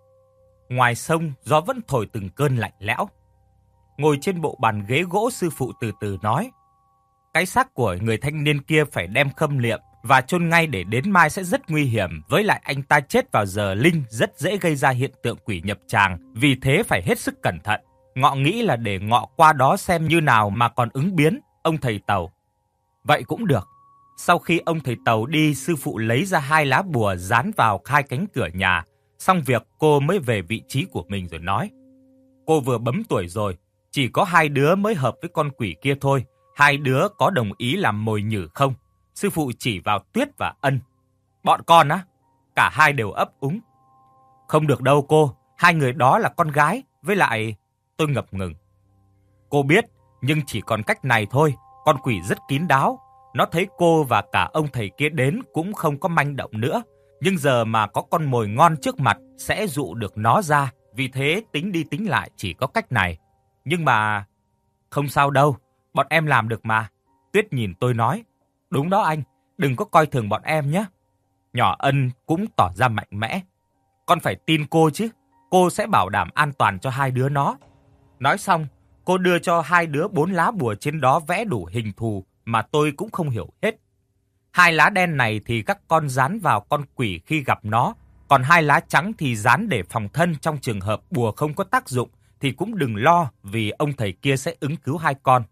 Ngoài sông, gió vẫn thổi từng cơn lạnh lẽo. Ngồi trên bộ bàn ghế gỗ, sư phụ từ từ nói. Cái xác của người thanh niên kia phải đem khâm liệm và chôn ngay để đến mai sẽ rất nguy hiểm. Với lại anh ta chết vào giờ linh rất dễ gây ra hiện tượng quỷ nhập tràng. Vì thế phải hết sức cẩn thận. Ngọ nghĩ là để Ngọ qua đó xem như nào mà còn ứng biến, ông thầy Tàu. Vậy cũng được. Sau khi ông thầy Tàu đi, sư phụ lấy ra hai lá bùa dán vào hai cánh cửa nhà. Xong việc cô mới về vị trí của mình rồi nói. Cô vừa bấm tuổi rồi, chỉ có hai đứa mới hợp với con quỷ kia thôi. Hai đứa có đồng ý làm mồi nhử không? Sư phụ chỉ vào Tuyết và Ân. Bọn con á? Cả hai đều ấp úng. Không được đâu cô, hai người đó là con gái, với lại... Tôi ngập ngừng. Cô biết, nhưng chỉ còn cách này thôi, con quỷ rất kín đáo. Nó thấy cô và cả ông thầy kia đến cũng không có manh động nữa. Nhưng giờ mà có con mồi ngon trước mặt sẽ dụ được nó ra. Vì thế tính đi tính lại chỉ có cách này. Nhưng mà... Không sao đâu, bọn em làm được mà. Tuyết nhìn tôi nói. Đúng đó anh, đừng có coi thường bọn em nhé. Nhỏ Ân cũng tỏ ra mạnh mẽ. Con phải tin cô chứ, cô sẽ bảo đảm an toàn cho hai đứa nó. Nói xong, cô đưa cho hai đứa bốn lá bùa trên đó vẽ đủ hình thù mà tôi cũng không hiểu hết. Hai lá đen này thì các con dán vào con quỷ khi gặp nó, còn hai lá trắng thì dán để phòng thân trong trường hợp bùa không có tác dụng thì cũng đừng lo vì ông thầy kia sẽ ứng cứu hai con.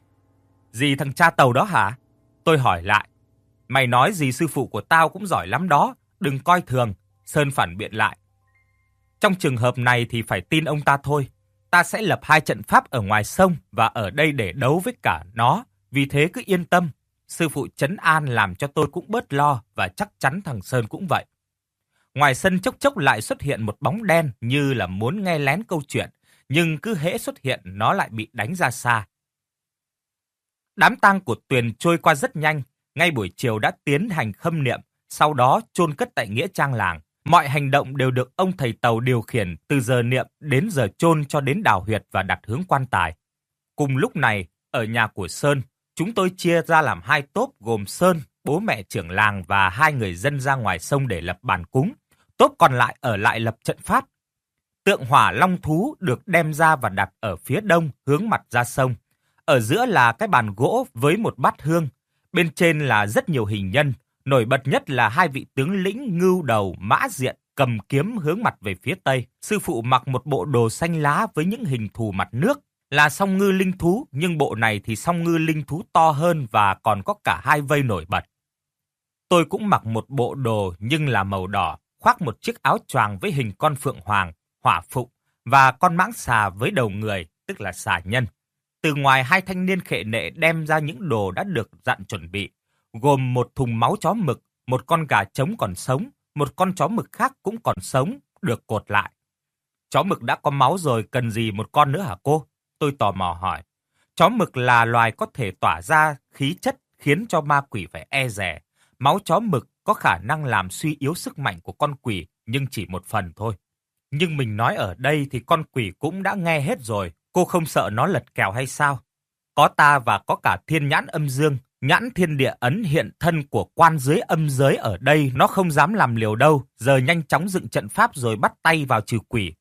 Gì thằng cha Tàu đó hả? Tôi hỏi lại. Mày nói gì sư phụ của tao cũng giỏi lắm đó, đừng coi thường. Sơn phản biện lại. Trong trường hợp này thì phải tin ông ta thôi. Ta sẽ lập hai trận pháp ở ngoài sông và ở đây để đấu với cả nó. Vì thế cứ yên tâm. Sư phụ trấn an làm cho tôi cũng bớt lo và chắc chắn thằng Sơn cũng vậy. Ngoài sân chốc chốc lại xuất hiện một bóng đen như là muốn nghe lén câu chuyện. nhưng cứ hễ xuất hiện nó lại bị đánh ra xa. Đám tang của Tuyền trôi qua rất nhanh, ngay buổi chiều đã tiến hành khâm niệm, sau đó chôn cất tại nghĩa trang làng. Mọi hành động đều được ông thầy Tàu điều khiển từ giờ niệm đến giờ chôn cho đến đào huyệt và đặt hướng quan tài. Cùng lúc này, ở nhà của Sơn, chúng tôi chia ra làm hai tốp gồm Sơn, bố mẹ trưởng làng và hai người dân ra ngoài sông để lập bàn cúng. Tốp còn lại ở lại lập trận pháp. Tượng hỏa long thú được đem ra và đặt ở phía đông hướng mặt ra sông. Ở giữa là cái bàn gỗ với một bát hương. Bên trên là rất nhiều hình nhân. Nổi bật nhất là hai vị tướng lĩnh Ngưu Đầu, Mã Diện cầm kiếm hướng mặt về phía tây. Sư phụ mặc một bộ đồ xanh lá với những hình thù mặt nước, là song ngư linh thú, nhưng bộ này thì song ngư linh thú to hơn và còn có cả hai vây nổi bật. Tôi cũng mặc một bộ đồ nhưng là màu đỏ, khoác một chiếc áo choàng với hình con phượng hoàng, hỏa phụng và con mãng xà với đầu người, tức là xà nhân. Từ ngoài hai thanh niên khệ nệ đem ra những đồ đã được dặn chuẩn bị, gồm một thùng máu chó mực, một con gà trống còn sống, một con chó mực khác cũng còn sống, được cột lại. Chó mực đã có máu rồi, cần gì một con nữa hả cô? Tôi tò mò hỏi. Chó mực là loài có thể tỏa ra khí chất khiến cho ma quỷ phải e dè. Máu chó mực có khả năng làm suy yếu sức mạnh của con quỷ, nhưng chỉ một phần thôi. Nhưng mình nói ở đây thì con quỷ cũng đã nghe hết rồi, cô không sợ nó lật kèo hay sao? Có ta và có cả thiên nhãn âm dương, nhãn thiên địa ấn hiện thân của quan dưới âm giới ở đây, nó không dám làm liều đâu, giờ nhanh chóng dựng trận pháp rồi bắt tay vào trừ quỷ.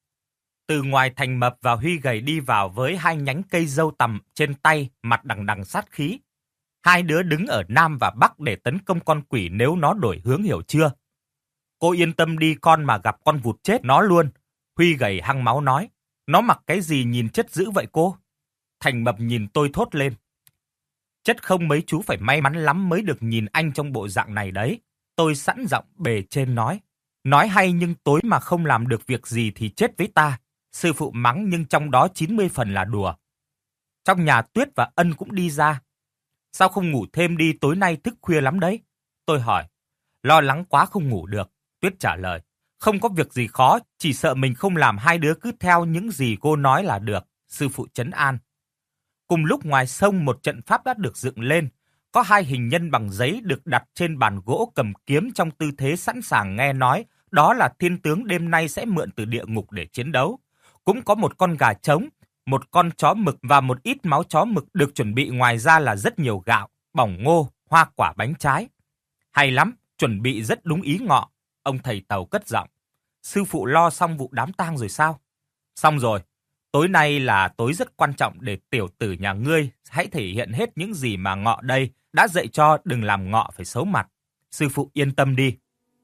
Từ ngoài Thành Mập và Huy Gầy đi vào với hai nhánh cây dâu tằm trên tay, mặt đằng đằng sát khí. Hai đứa đứng ở Nam và Bắc để tấn công con quỷ nếu nó đổi hướng, hiểu chưa? Cô yên tâm đi con, mà gặp con vụt chết nó luôn. Huy Gầy hăng máu nói. Nó mặc cái gì nhìn chất dữ vậy cô? Thành Mập nhìn tôi thốt lên. Chất không, mấy chú phải may mắn lắm mới được nhìn anh trong bộ dạng này đấy. Tôi sẵn giọng bề trên nói. Nói hay nhưng tối mà không làm được việc gì thì chết với ta. Sư phụ mắng nhưng trong đó chín mươi phần là đùa. Trong nhà Tuyết và Ân cũng đi ra. Sao không ngủ thêm đi, tối nay thức khuya lắm đấy? Tôi hỏi. Lo lắng quá không ngủ được. Tuyết trả lời. Không có việc gì khó, chỉ sợ mình không làm hai đứa cứ theo những gì cô nói là được. Sư phụ trấn an. Cùng lúc ngoài sông một trận pháp đã được dựng lên. Có hai hình nhân bằng giấy được đặt trên bàn gỗ cầm kiếm trong tư thế sẵn sàng nghe nói. Đó là thiên tướng đêm nay sẽ mượn từ địa ngục để chiến đấu. Cũng có một con gà trống, một con chó mực và một ít máu chó mực được chuẩn bị, ngoài ra là rất nhiều gạo, bỏng ngô, hoa quả bánh trái. Hay lắm, chuẩn bị rất đúng ý Ngọ. Ông thầy Tàu cất giọng. Sư phụ lo xong vụ đám tang rồi sao? Xong rồi. Tối nay là tối rất quan trọng để tiểu tử nhà ngươi hãy thể hiện hết những gì mà Ngọ đây đã dạy cho, đừng làm Ngọ phải xấu mặt. Sư phụ yên tâm đi.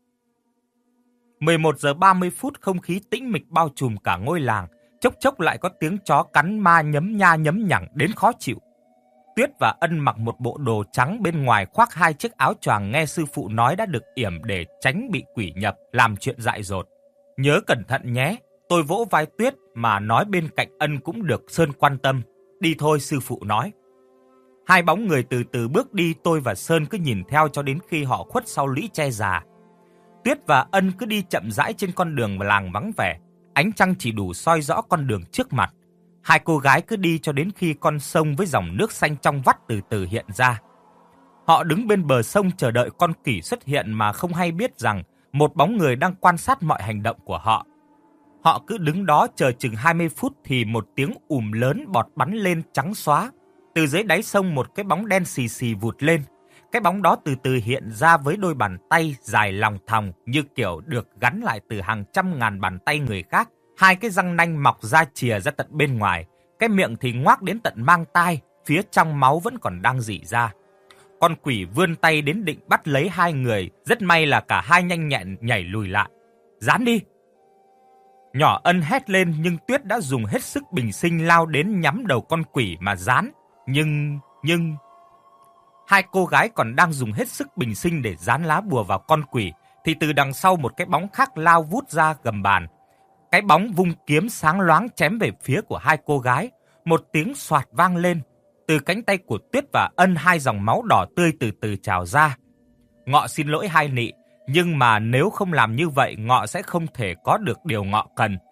mười một giờ ba mươi phút, không khí tĩnh mịch bao trùm cả ngôi làng. Chốc chốc lại có tiếng chó cắn ma nhấm nha nhấm nhẳng đến khó chịu. Tuyết và Ân mặc một bộ đồ trắng, bên ngoài khoác hai chiếc áo choàng, nghe sư phụ nói đã được yểm để tránh bị quỷ nhập, làm chuyện dại dột. Nhớ cẩn thận nhé. Tôi vỗ vai Tuyết mà nói bên cạnh Ân cũng được Sơn quan tâm. Đi thôi, sư phụ nói. Hai bóng người từ từ bước đi, tôi và Sơn cứ nhìn theo cho đến khi họ khuất sau lũy tre già. Tuyết và Ân cứ đi chậm rãi trên con đường làng vắng vẻ. Ánh trăng chỉ đủ soi rõ con đường trước mặt. Hai cô gái cứ đi cho đến khi con sông với dòng nước xanh trong vắt từ từ hiện ra. Họ đứng bên bờ sông chờ đợi con quỷ xuất hiện mà không hay biết rằng một bóng người đang quan sát mọi hành động của họ. Họ cứ đứng đó chờ chừng hai mươi phút thì một tiếng ùm lớn bọt bắn lên trắng xóa. Từ dưới đáy sông một cái bóng đen xì xì vụt lên. Cái bóng đó từ từ hiện ra với đôi bàn tay dài lòng thòng như kiểu được gắn lại từ hàng trăm ngàn bàn tay người khác. Hai cái răng nanh mọc ra chìa ra tận bên ngoài. Cái miệng thì ngoác đến tận mang tai, phía trong máu vẫn còn đang rỉ ra. Con quỷ vươn tay đến định bắt lấy hai người. Rất may là cả hai nhanh nhẹn nhảy lùi lại. Dán đi! Nhỏ Ân hét lên nhưng Tuyết đã dùng hết sức bình sinh lao đến nhắm đầu con quỷ mà dán. Nhưng... nhưng... Hai cô gái còn đang dùng hết sức bình sinh để dán lá bùa vào con quỷ, thì từ đằng sau một cái bóng khác lao vút ra gầm bàn. Cái bóng vung kiếm sáng loáng chém về phía của hai cô gái. Một tiếng xoạt vang lên. Từ cánh tay của Tuyết và Ân hai dòng máu đỏ tươi từ từ trào ra. Ngọ xin lỗi hai nị, nhưng mà nếu không làm như vậy Ngọ sẽ không thể có được điều Ngọ cần.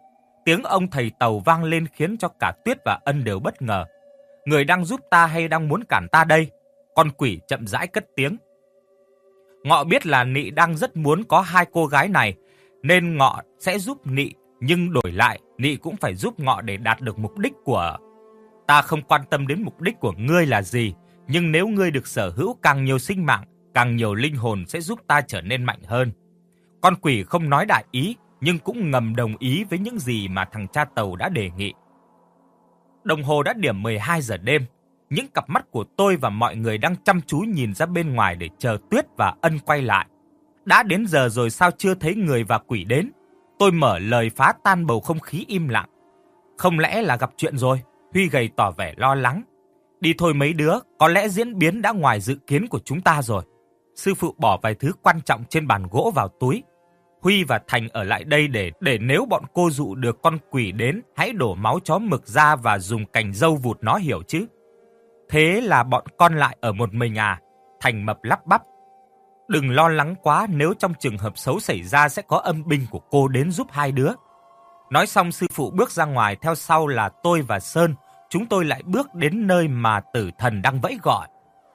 tiếng ông thầy Tàu vang lên khiến cho cả Tuyết và Ân đều bất ngờ. Người đang giúp ta hay đang muốn cản ta đây? Con quỷ chậm rãi cất tiếng. Ngọ biết là Nị đang rất muốn có hai cô gái này, nên Ngọ sẽ giúp Nị, nhưng đổi lại, Nị cũng phải giúp Ngọ để đạt được mục đích của... Ta không quan tâm đến mục đích của ngươi là gì, nhưng nếu ngươi được sở hữu càng nhiều sinh mạng, càng nhiều linh hồn sẽ giúp ta trở nên mạnh hơn. Con quỷ không nói đại ý, nhưng cũng ngầm đồng ý với những gì mà thằng cha Tàu đã đề nghị. Đồng hồ đã điểm mười hai giờ đêm. Những cặp mắt của tôi và mọi người đang chăm chú nhìn ra bên ngoài để chờ Tuyết và Ân quay lại. Đã đến giờ rồi sao chưa thấy người và quỷ đến? Tôi mở lời phá tan bầu không khí im lặng. Không lẽ là gặp chuyện rồi? Huy gầy tỏ vẻ lo lắng. Đi thôi mấy đứa, có lẽ diễn biến đã ngoài dự kiến của chúng ta rồi. Sư phụ bỏ vài thứ quan trọng trên bàn gỗ vào túi. Huy và Thành ở lại đây để để nếu bọn cô dụ được con quỷ đến, hãy đổ máu chó mực ra và dùng cành dâu vụt nó, hiểu chứ? Thế là bọn con lại ở một mình à? Thành mập lắp bắp. Đừng lo lắng quá, nếu trong trường hợp xấu xảy ra sẽ có âm binh của cô đến giúp hai đứa. Nói xong sư phụ bước ra ngoài, theo sau là tôi và Sơn. Chúng tôi lại bước đến nơi mà tử thần đang vẫy gọi.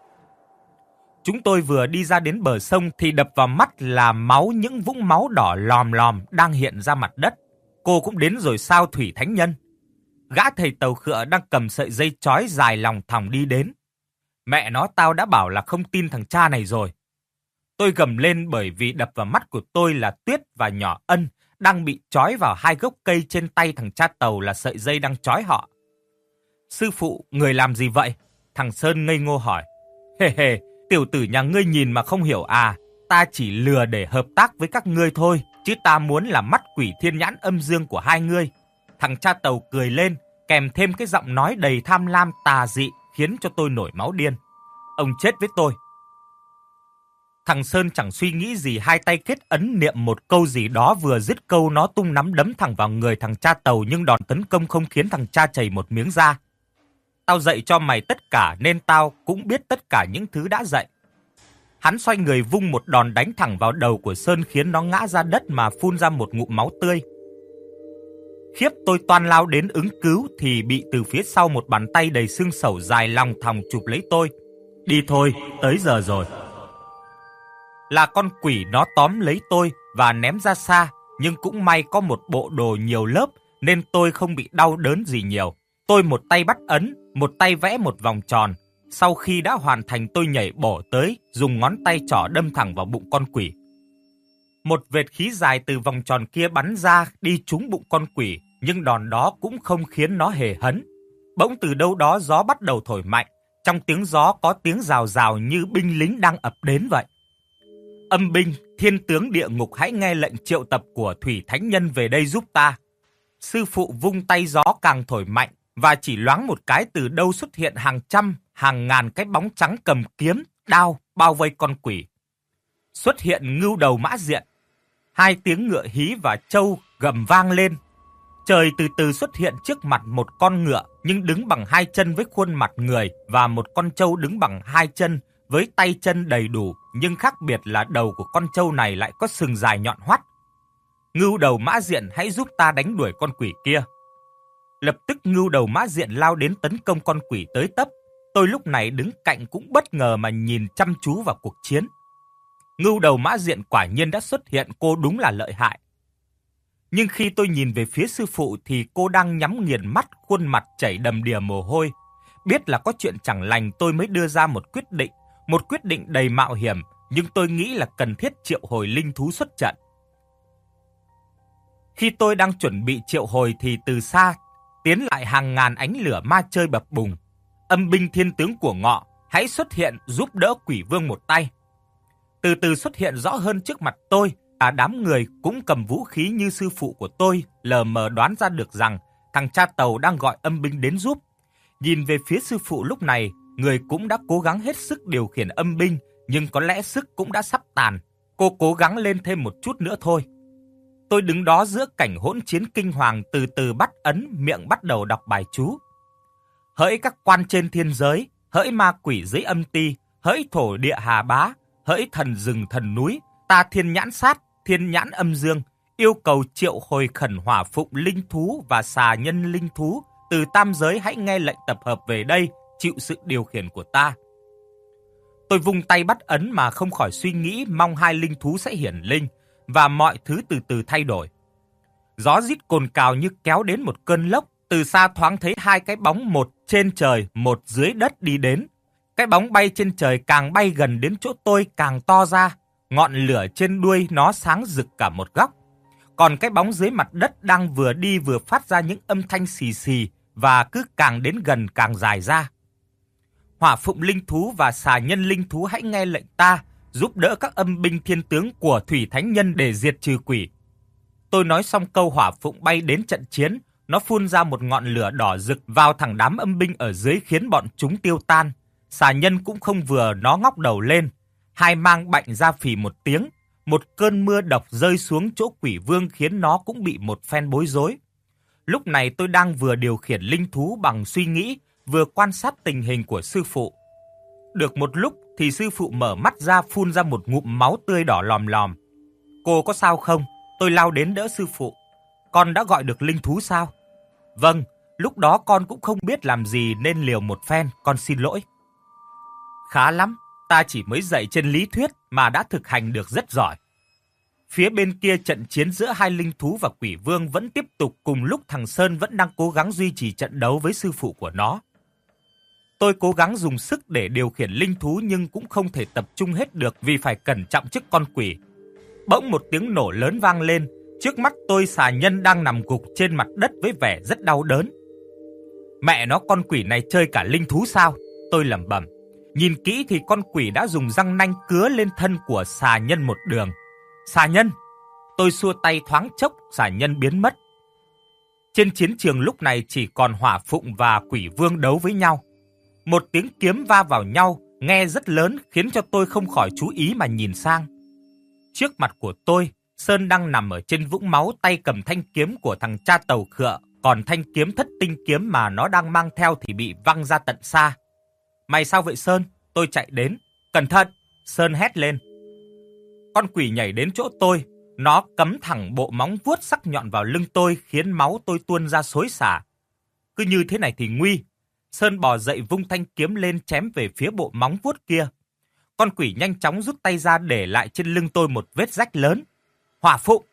Chúng tôi vừa đi ra đến bờ sông thì đập vào mắt là máu, những vũng máu đỏ lòm lòm đang hiện ra mặt đất. Cô cũng đến rồi sao Thủy Thánh Nhân? Gã thầy Tàu khựa đang cầm sợi dây trói dài lòng thòng đi đến. Mẹ nó, tao đã bảo là không tin thằng cha này rồi. Tôi gầm lên bởi vì đập vào mắt của tôi là Tuyết và nhỏ Ân đang bị trói vào hai gốc cây trên tay thằng cha Tàu là sợi dây đang trói họ. Sư phụ, người làm gì vậy? Thằng Sơn ngây ngô hỏi. Hề hề, tiểu tử nhà ngươi nhìn mà không hiểu à? Ta chỉ lừa để hợp tác với các ngươi thôi, chứ ta muốn là mắt quỷ thiên nhãn âm dương của hai ngươi. Thằng cha Tàu cười lên, kèm thêm cái giọng nói đầy tham lam tà dị khiến cho tôi nổi máu điên. Ông chết với tôi. Thằng Sơn chẳng suy nghĩ gì, hai tay kết ấn niệm một câu gì đó, vừa dứt câu nó tung nắm đấm thẳng vào người thằng cha Tàu, nhưng đòn tấn công không khiến thằng cha chảy một miếng da. Tao dạy cho mày tất cả nên tao cũng biết tất cả những thứ đã dạy. Hắn xoay người vung một đòn đánh thẳng vào đầu của Sơn khiến nó ngã ra đất mà phun ra một ngụm máu tươi. Khiếp, tôi toan lao đến ứng cứu thì bị từ phía sau một bàn tay đầy xương sẩu dài lòng thòng chụp lấy tôi. Đi thôi, tới giờ rồi. Là con quỷ, nó tóm lấy tôi và ném ra xa, nhưng cũng may có một bộ đồ nhiều lớp nên tôi không bị đau đớn gì nhiều. Tôi một tay bắt ấn, một tay vẽ một vòng tròn. Sau khi đã hoàn thành tôi nhảy bổ tới, dùng ngón tay trỏ đâm thẳng vào bụng con quỷ. Một vệt khí dài từ vòng tròn kia bắn ra đi trúng bụng con quỷ, nhưng đòn đó cũng không khiến nó hề hấn. Bỗng từ đâu đó gió bắt đầu thổi mạnh, trong tiếng gió có tiếng rào rào như binh lính đang ập đến vậy. Âm binh, thiên tướng địa ngục, hãy nghe lệnh triệu tập của Thủy Thánh Nhân về đây giúp ta. Sư phụ vung tay, gió càng thổi mạnh và chỉ loáng một cái từ đâu xuất hiện hàng trăm, hàng ngàn cái bóng trắng cầm kiếm, đao bao vây con quỷ. Xuất hiện Ngưu Đầu Mã Diện. Hai tiếng ngựa hí và trâu gầm vang lên. Trời từ từ xuất hiện trước mặt một con ngựa nhưng đứng bằng hai chân với khuôn mặt người, và một con trâu đứng bằng hai chân với tay chân đầy đủ, nhưng khác biệt là đầu của con trâu này lại có sừng dài nhọn hoắt. Ngưu Đầu Mã Diện, hãy giúp ta đánh đuổi con quỷ kia. Lập tức Ngưu Đầu Mã Diện lao đến tấn công con quỷ tới tấp. Tôi lúc này đứng cạnh cũng bất ngờ mà nhìn chăm chú vào cuộc chiến. Ngưu Đầu Mã Diện quả nhiên đã xuất hiện, cô đúng là lợi hại. Nhưng khi tôi nhìn về phía sư phụ thì cô đang nhắm nghiền mắt, khuôn mặt chảy đầm đìa mồ hôi. Biết là có chuyện chẳng lành tôi mới đưa ra một quyết định, một quyết định đầy mạo hiểm, nhưng tôi nghĩ là cần thiết triệu hồi linh thú xuất trận. Khi tôi đang chuẩn bị triệu hồi thì từ xa tiến lại hàng ngàn ánh lửa ma chơi bập bùng. Âm binh thiên tướng của Ngọ, hãy xuất hiện giúp đỡ quỷ vương một tay. Từ từ xuất hiện rõ hơn trước mặt tôi, à đám người cũng cầm vũ khí như sư phụ của tôi, lờ mờ đoán ra được rằng thằng cha Tàu đang gọi âm binh đến giúp. Nhìn về phía sư phụ lúc này, người cũng đã cố gắng hết sức điều khiển âm binh, nhưng có lẽ sức cũng đã sắp tàn. Cô cố gắng lên thêm một chút nữa thôi. Tôi đứng đó giữa cảnh hỗn chiến kinh hoàng, từ từ bắt ấn, miệng bắt đầu đọc bài chú. Hỡi các quan trên thiên giới, hỡi ma quỷ dưới âm ti, hỡi thổ địa hà bá, hỡi thần rừng thần núi, ta thiên nhãn sát, thiên nhãn âm dương, yêu cầu triệu hồi khẩn hỏa phụng linh thú và xà nhân linh thú từ tam giới hãy nghe lệnh tập hợp về đây, chịu sự điều khiển của ta. Tôi vung tay bắt ấn mà không khỏi suy nghĩ mong hai linh thú sẽ hiển linh và mọi thứ từ từ thay đổi. Gió rít cồn cào như kéo đến một cơn lốc, từ xa thoáng thấy hai cái bóng, một trên trời, một dưới đất đi đến. Cái bóng bay trên trời càng bay gần đến chỗ tôi càng to ra, ngọn lửa trên đuôi nó sáng rực cả một góc. Còn cái bóng dưới mặt đất đang vừa đi vừa phát ra những âm thanh xì xì và cứ càng đến gần càng dài ra. Hỏa phụng linh thú và xà nhân linh thú hãy nghe lệnh ta, giúp đỡ các âm binh thiên tướng của thủy thánh nhân để diệt trừ quỷ. Tôi nói xong câu hỏa phụng bay đến trận chiến, nó phun ra một ngọn lửa đỏ rực vào thẳng đám âm binh ở dưới khiến bọn chúng tiêu tan. Xà nhân cũng không vừa, nó ngóc đầu lên, hai mang bạnh ra phì một tiếng, một cơn mưa độc rơi xuống chỗ quỷ vương khiến nó cũng bị một phen bối rối. Lúc này tôi đang vừa điều khiển linh thú bằng suy nghĩ, vừa quan sát tình hình của sư phụ. Được một lúc thì sư phụ mở mắt ra phun ra một ngụm máu tươi đỏ lòm lòm. Cô có sao không? Tôi lao đến đỡ sư phụ. Con đã gọi được linh thú sao? Vâng, lúc đó con cũng không biết làm gì nên liều một phen, con xin lỗi. Khá lắm, ta chỉ mới dạy trên lý thuyết mà đã thực hành được rất giỏi. Phía bên kia trận chiến giữa hai linh thú và quỷ vương vẫn tiếp tục cùng lúc thằng Sơn vẫn đang cố gắng duy trì trận đấu với sư phụ của nó. Tôi cố gắng dùng sức để điều khiển linh thú nhưng cũng không thể tập trung hết được vì phải cẩn trọng trước con quỷ. Bỗng một tiếng nổ lớn vang lên, trước mắt tôi xà nhân đang nằm gục trên mặt đất với vẻ rất đau đớn. Mẹ nó, con quỷ này chơi cả linh thú sao? Tôi lẩm bẩm. Nhìn kỹ thì con quỷ đã dùng răng nanh cứa lên thân của xà nhân một đường. Xà nhân! Tôi xua tay thoáng chốc, xà nhân biến mất. Trên chiến trường lúc này chỉ còn hỏa phụng và quỷ vương đấu với nhau. Một tiếng kiếm va vào nhau, nghe rất lớn khiến cho tôi không khỏi chú ý mà nhìn sang. Trước mặt của tôi, Sơn đang nằm ở trên vũng máu, tay cầm thanh kiếm của thằng cha tàu khựa, còn thanh kiếm thất tinh kiếm mà nó đang mang theo thì bị văng ra tận xa. Mày sao vậy Sơn? Tôi chạy đến. Cẩn thận! Sơn hét lên. Con quỷ nhảy đến chỗ tôi, nó cắm thẳng bộ móng vuốt sắc nhọn vào lưng tôi khiến máu tôi tuôn ra xối xả. Cứ như thế này thì nguy. Sơn bò dậy vung thanh kiếm lên chém về phía bộ móng vuốt kia. Con quỷ nhanh chóng rút tay ra để lại trên lưng tôi một vết rách lớn. Hỏa phụng!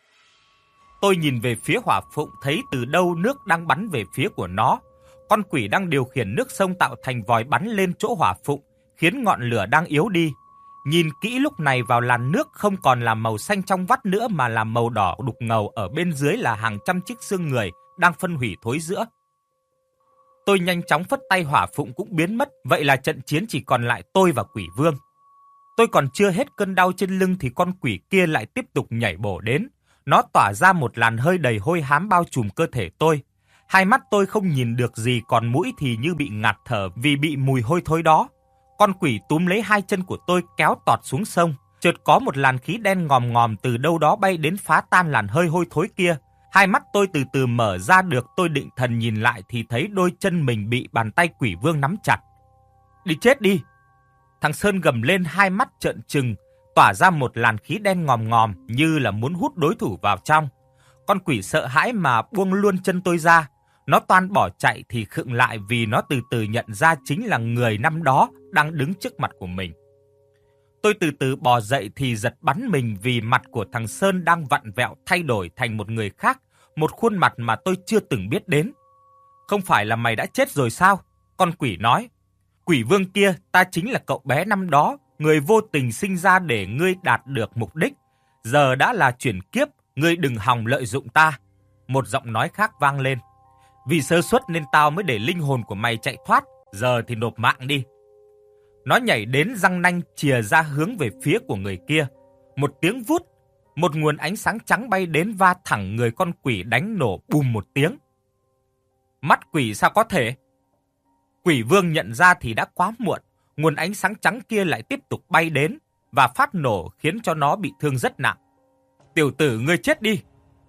Tôi nhìn về phía hỏa phụng thấy từ đâu nước đang bắn về phía của nó. Con quỷ đang điều khiển nước sông tạo thành vòi bắn lên chỗ hỏa phụng, khiến ngọn lửa đang yếu đi. Nhìn kỹ lúc này vào làn nước không còn là màu xanh trong vắt nữa mà là màu đỏ đục ngầu, ở bên dưới là hàng trăm chiếc xương người đang phân hủy thối rữa. Tôi nhanh chóng phất tay, hỏa phụng cũng biến mất, vậy là trận chiến chỉ còn lại tôi và quỷ vương. Tôi còn chưa hết cơn đau trên lưng thì con quỷ kia lại tiếp tục nhảy bổ đến. Nó tỏa ra một làn hơi đầy hôi hám bao trùm cơ thể tôi. Hai mắt tôi không nhìn được gì, còn mũi thì như bị ngạt thở vì bị mùi hôi thối đó. Con quỷ túm lấy hai chân của tôi kéo tọt xuống sông. Chợt có một làn khí đen ngòm ngòm từ đâu đó bay đến phá tan làn hơi hôi thối kia. Hai mắt tôi từ từ mở ra được, tôi định thần nhìn lại thì thấy đôi chân mình bị bàn tay quỷ vương nắm chặt. Đi chết đi! Thằng Sơn gầm lên, hai mắt trợn trừng, tỏa ra một làn khí đen ngòm ngòm như là muốn hút đối thủ vào trong. Con quỷ sợ hãi mà buông luôn chân tôi ra. Nó toan bỏ chạy thì khựng lại vì nó từ từ nhận ra chính là người năm đó đang đứng trước mặt của mình. Tôi từ từ bò dậy thì giật bắn mình vì mặt của thằng Sơn đang vặn vẹo thay đổi thành một người khác, một khuôn mặt mà tôi chưa từng biết đến. Không phải là mày đã chết rồi sao? Con quỷ nói. Quỷ vương kia, ta chính là cậu bé năm đó, người vô tình sinh ra để ngươi đạt được mục đích. Giờ đã là chuyển kiếp, ngươi đừng hòng lợi dụng ta. Một giọng nói khác vang lên. Vì sơ suất nên tao mới để linh hồn của mày chạy thoát, giờ thì nộp mạng đi. Nó nhảy đến, răng nanh chìa ra hướng về phía của người kia. Một tiếng vút, một nguồn ánh sáng trắng bay đến va thẳng người con quỷ, đánh nổ bùm một tiếng. Mắt quỷ sao có thể? Quỷ vương nhận ra thì đã quá muộn, nguồn ánh sáng trắng kia lại tiếp tục bay đến và phát nổ khiến cho nó bị thương rất nặng. Tiểu tử, ngươi chết đi!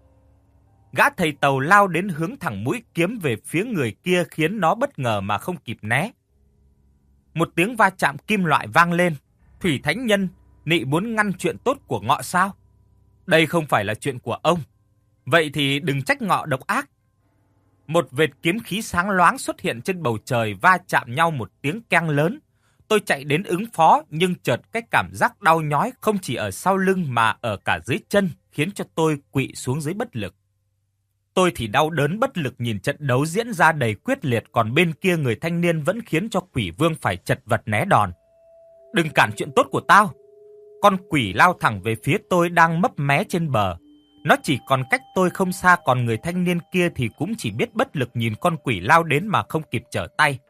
Gã thầy tàu lao đến hướng thẳng mũi kiếm về phía người kia khiến nó bất ngờ mà không kịp né. Một tiếng va chạm kim loại vang lên. Thủy thánh nhân nị muốn ngăn chuyện tốt của ngọ sao? Đây không phải là chuyện của ông. Vậy thì đừng trách ngọ độc ác. Một vệt kiếm khí sáng loáng xuất hiện trên bầu trời va chạm nhau một tiếng keng lớn. Tôi chạy đến ứng phó nhưng chợt cái cảm giác đau nhói không chỉ ở sau lưng mà ở cả dưới chân khiến cho tôi quỵ xuống dưới bất lực. Tôi thì đau đớn bất lực nhìn trận đấu diễn ra đầy quyết liệt, còn bên kia người thanh niên vẫn khiến cho quỷ vương phải chật vật né đòn. Đừng cản chuyện tốt của tao. Con quỷ lao thẳng về phía tôi đang mấp mé trên bờ. Nó chỉ còn cách tôi không xa, còn người thanh niên kia thì cũng chỉ biết bất lực nhìn con quỷ lao đến mà không kịp trở tay.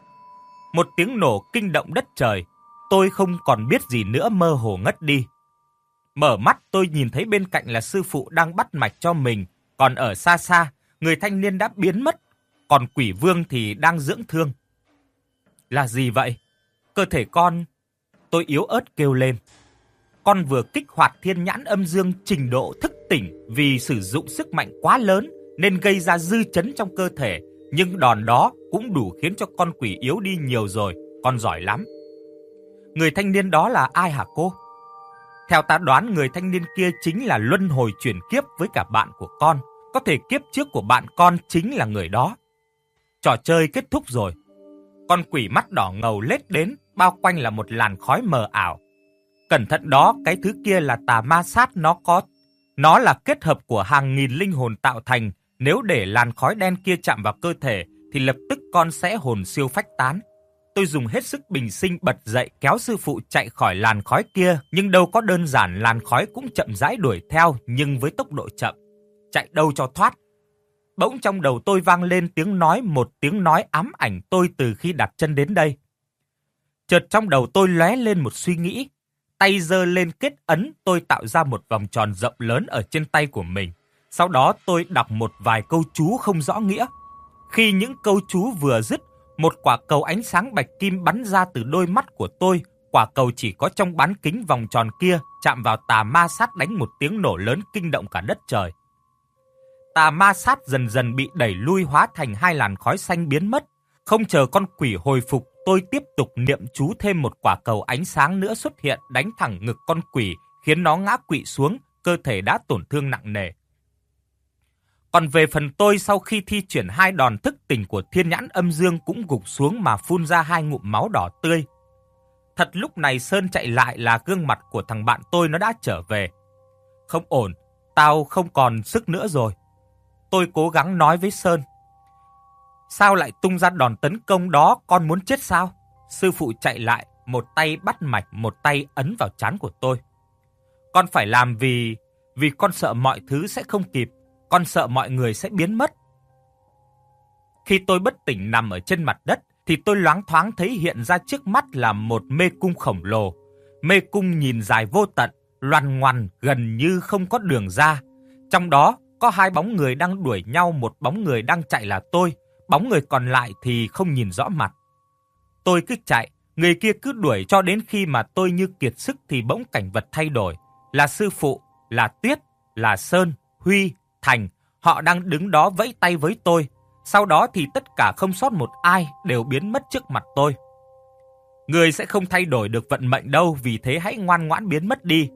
Một tiếng nổ kinh động đất trời. Tôi không còn biết gì nữa, mơ hồ ngất đi. Mở mắt tôi nhìn thấy bên cạnh là sư phụ đang bắt mạch cho mình. Còn ở xa xa, người thanh niên đã biến mất. Còn quỷ vương thì đang dưỡng thương. Là gì vậy? Cơ thể con... Tôi yếu ớt kêu lên. Con vừa kích hoạt thiên nhãn âm dương trình độ thức tỉnh vì sử dụng sức mạnh quá lớn nên gây ra dư chấn trong cơ thể. Nhưng đòn đó cũng đủ khiến cho con quỷ yếu đi nhiều rồi. Con giỏi lắm. Người thanh niên đó là ai hả cô? Theo ta đoán người thanh niên kia chính là luân hồi chuyển kiếp với cả bạn của con. Có thể kiếp trước của bạn con chính là người đó. Trò chơi kết thúc rồi. Con quỷ mắt đỏ ngầu lết đến, bao quanh là một làn khói mờ ảo. Cẩn thận đó, cái thứ kia là tà ma sát, nó có. Nó là kết hợp của hàng nghìn linh hồn tạo thành. Nếu để làn khói đen kia chạm vào cơ thể thì lập tức con sẽ hồn siêu phách tán. Tôi dùng hết sức bình sinh bật dậy kéo sư phụ chạy khỏi làn khói kia, nhưng đâu có đơn giản, làn khói cũng chậm rãi đuổi theo nhưng với tốc độ chậm. Chạy đâu cho thoát. Bỗng trong đầu tôi vang lên tiếng nói, một tiếng nói ám ảnh tôi từ khi đặt chân đến đây. Chợt trong đầu tôi lóe lên một suy nghĩ. Tay giơ lên kết ấn, tôi tạo ra một vòng tròn rộng lớn ở trên tay của mình. Sau đó tôi đọc một vài câu chú không rõ nghĩa. Khi những câu chú vừa dứt, một quả cầu ánh sáng bạch kim bắn ra từ đôi mắt của tôi. Quả cầu chỉ có trong bán kính vòng tròn kia, chạm vào tà ma sát đánh một tiếng nổ lớn kinh động cả đất trời. Tà ma sát dần dần bị đẩy lui hóa thành hai làn khói xanh biến mất. Không chờ con quỷ hồi phục, tôi tiếp tục niệm chú thêm một quả cầu ánh sáng nữa xuất hiện đánh thẳng ngực con quỷ, khiến nó ngã quỵ xuống, cơ thể đã tổn thương nặng nề. Còn về phần tôi, sau khi thi triển hai đòn thức tỉnh của thiên nhãn âm dương cũng gục xuống mà phun ra hai ngụm máu đỏ tươi. Thật lúc này Sơn chạy lại là gương mặt của thằng bạn tôi nó đã trở về. Không ổn, tao không còn sức nữa rồi. Tôi cố gắng nói với Sơn. Sao lại tung ra đòn tấn công đó, con muốn chết sao? Sư phụ chạy lại, một tay bắt mạch, một tay ấn vào trán của tôi. Con phải làm vì... vì con sợ mọi thứ sẽ không kịp. Con sợ mọi người sẽ biến mất. Khi tôi bất tỉnh nằm ở trên mặt đất, thì tôi loáng thoáng thấy hiện ra trước mắt là một mê cung khổng lồ. Mê cung nhìn dài vô tận, loằn ngoằn gần như không có đường ra. Trong đó có hai bóng người đang đuổi nhau, một bóng người đang chạy là tôi, bóng người còn lại thì không nhìn rõ mặt. Tôi cứ chạy, người kia cứ đuổi cho đến khi mà tôi như kiệt sức thì bỗng cảnh vật thay đổi. Là sư phụ, là Tuyết, là Sơn, Huy, Thành, họ đang đứng đó vẫy tay với tôi. Sau đó thì tất cả không sót một ai đều biến mất trước mặt tôi. Người sẽ không thay đổi được vận mệnh đâu, vì thế hãy ngoan ngoãn biến mất đi.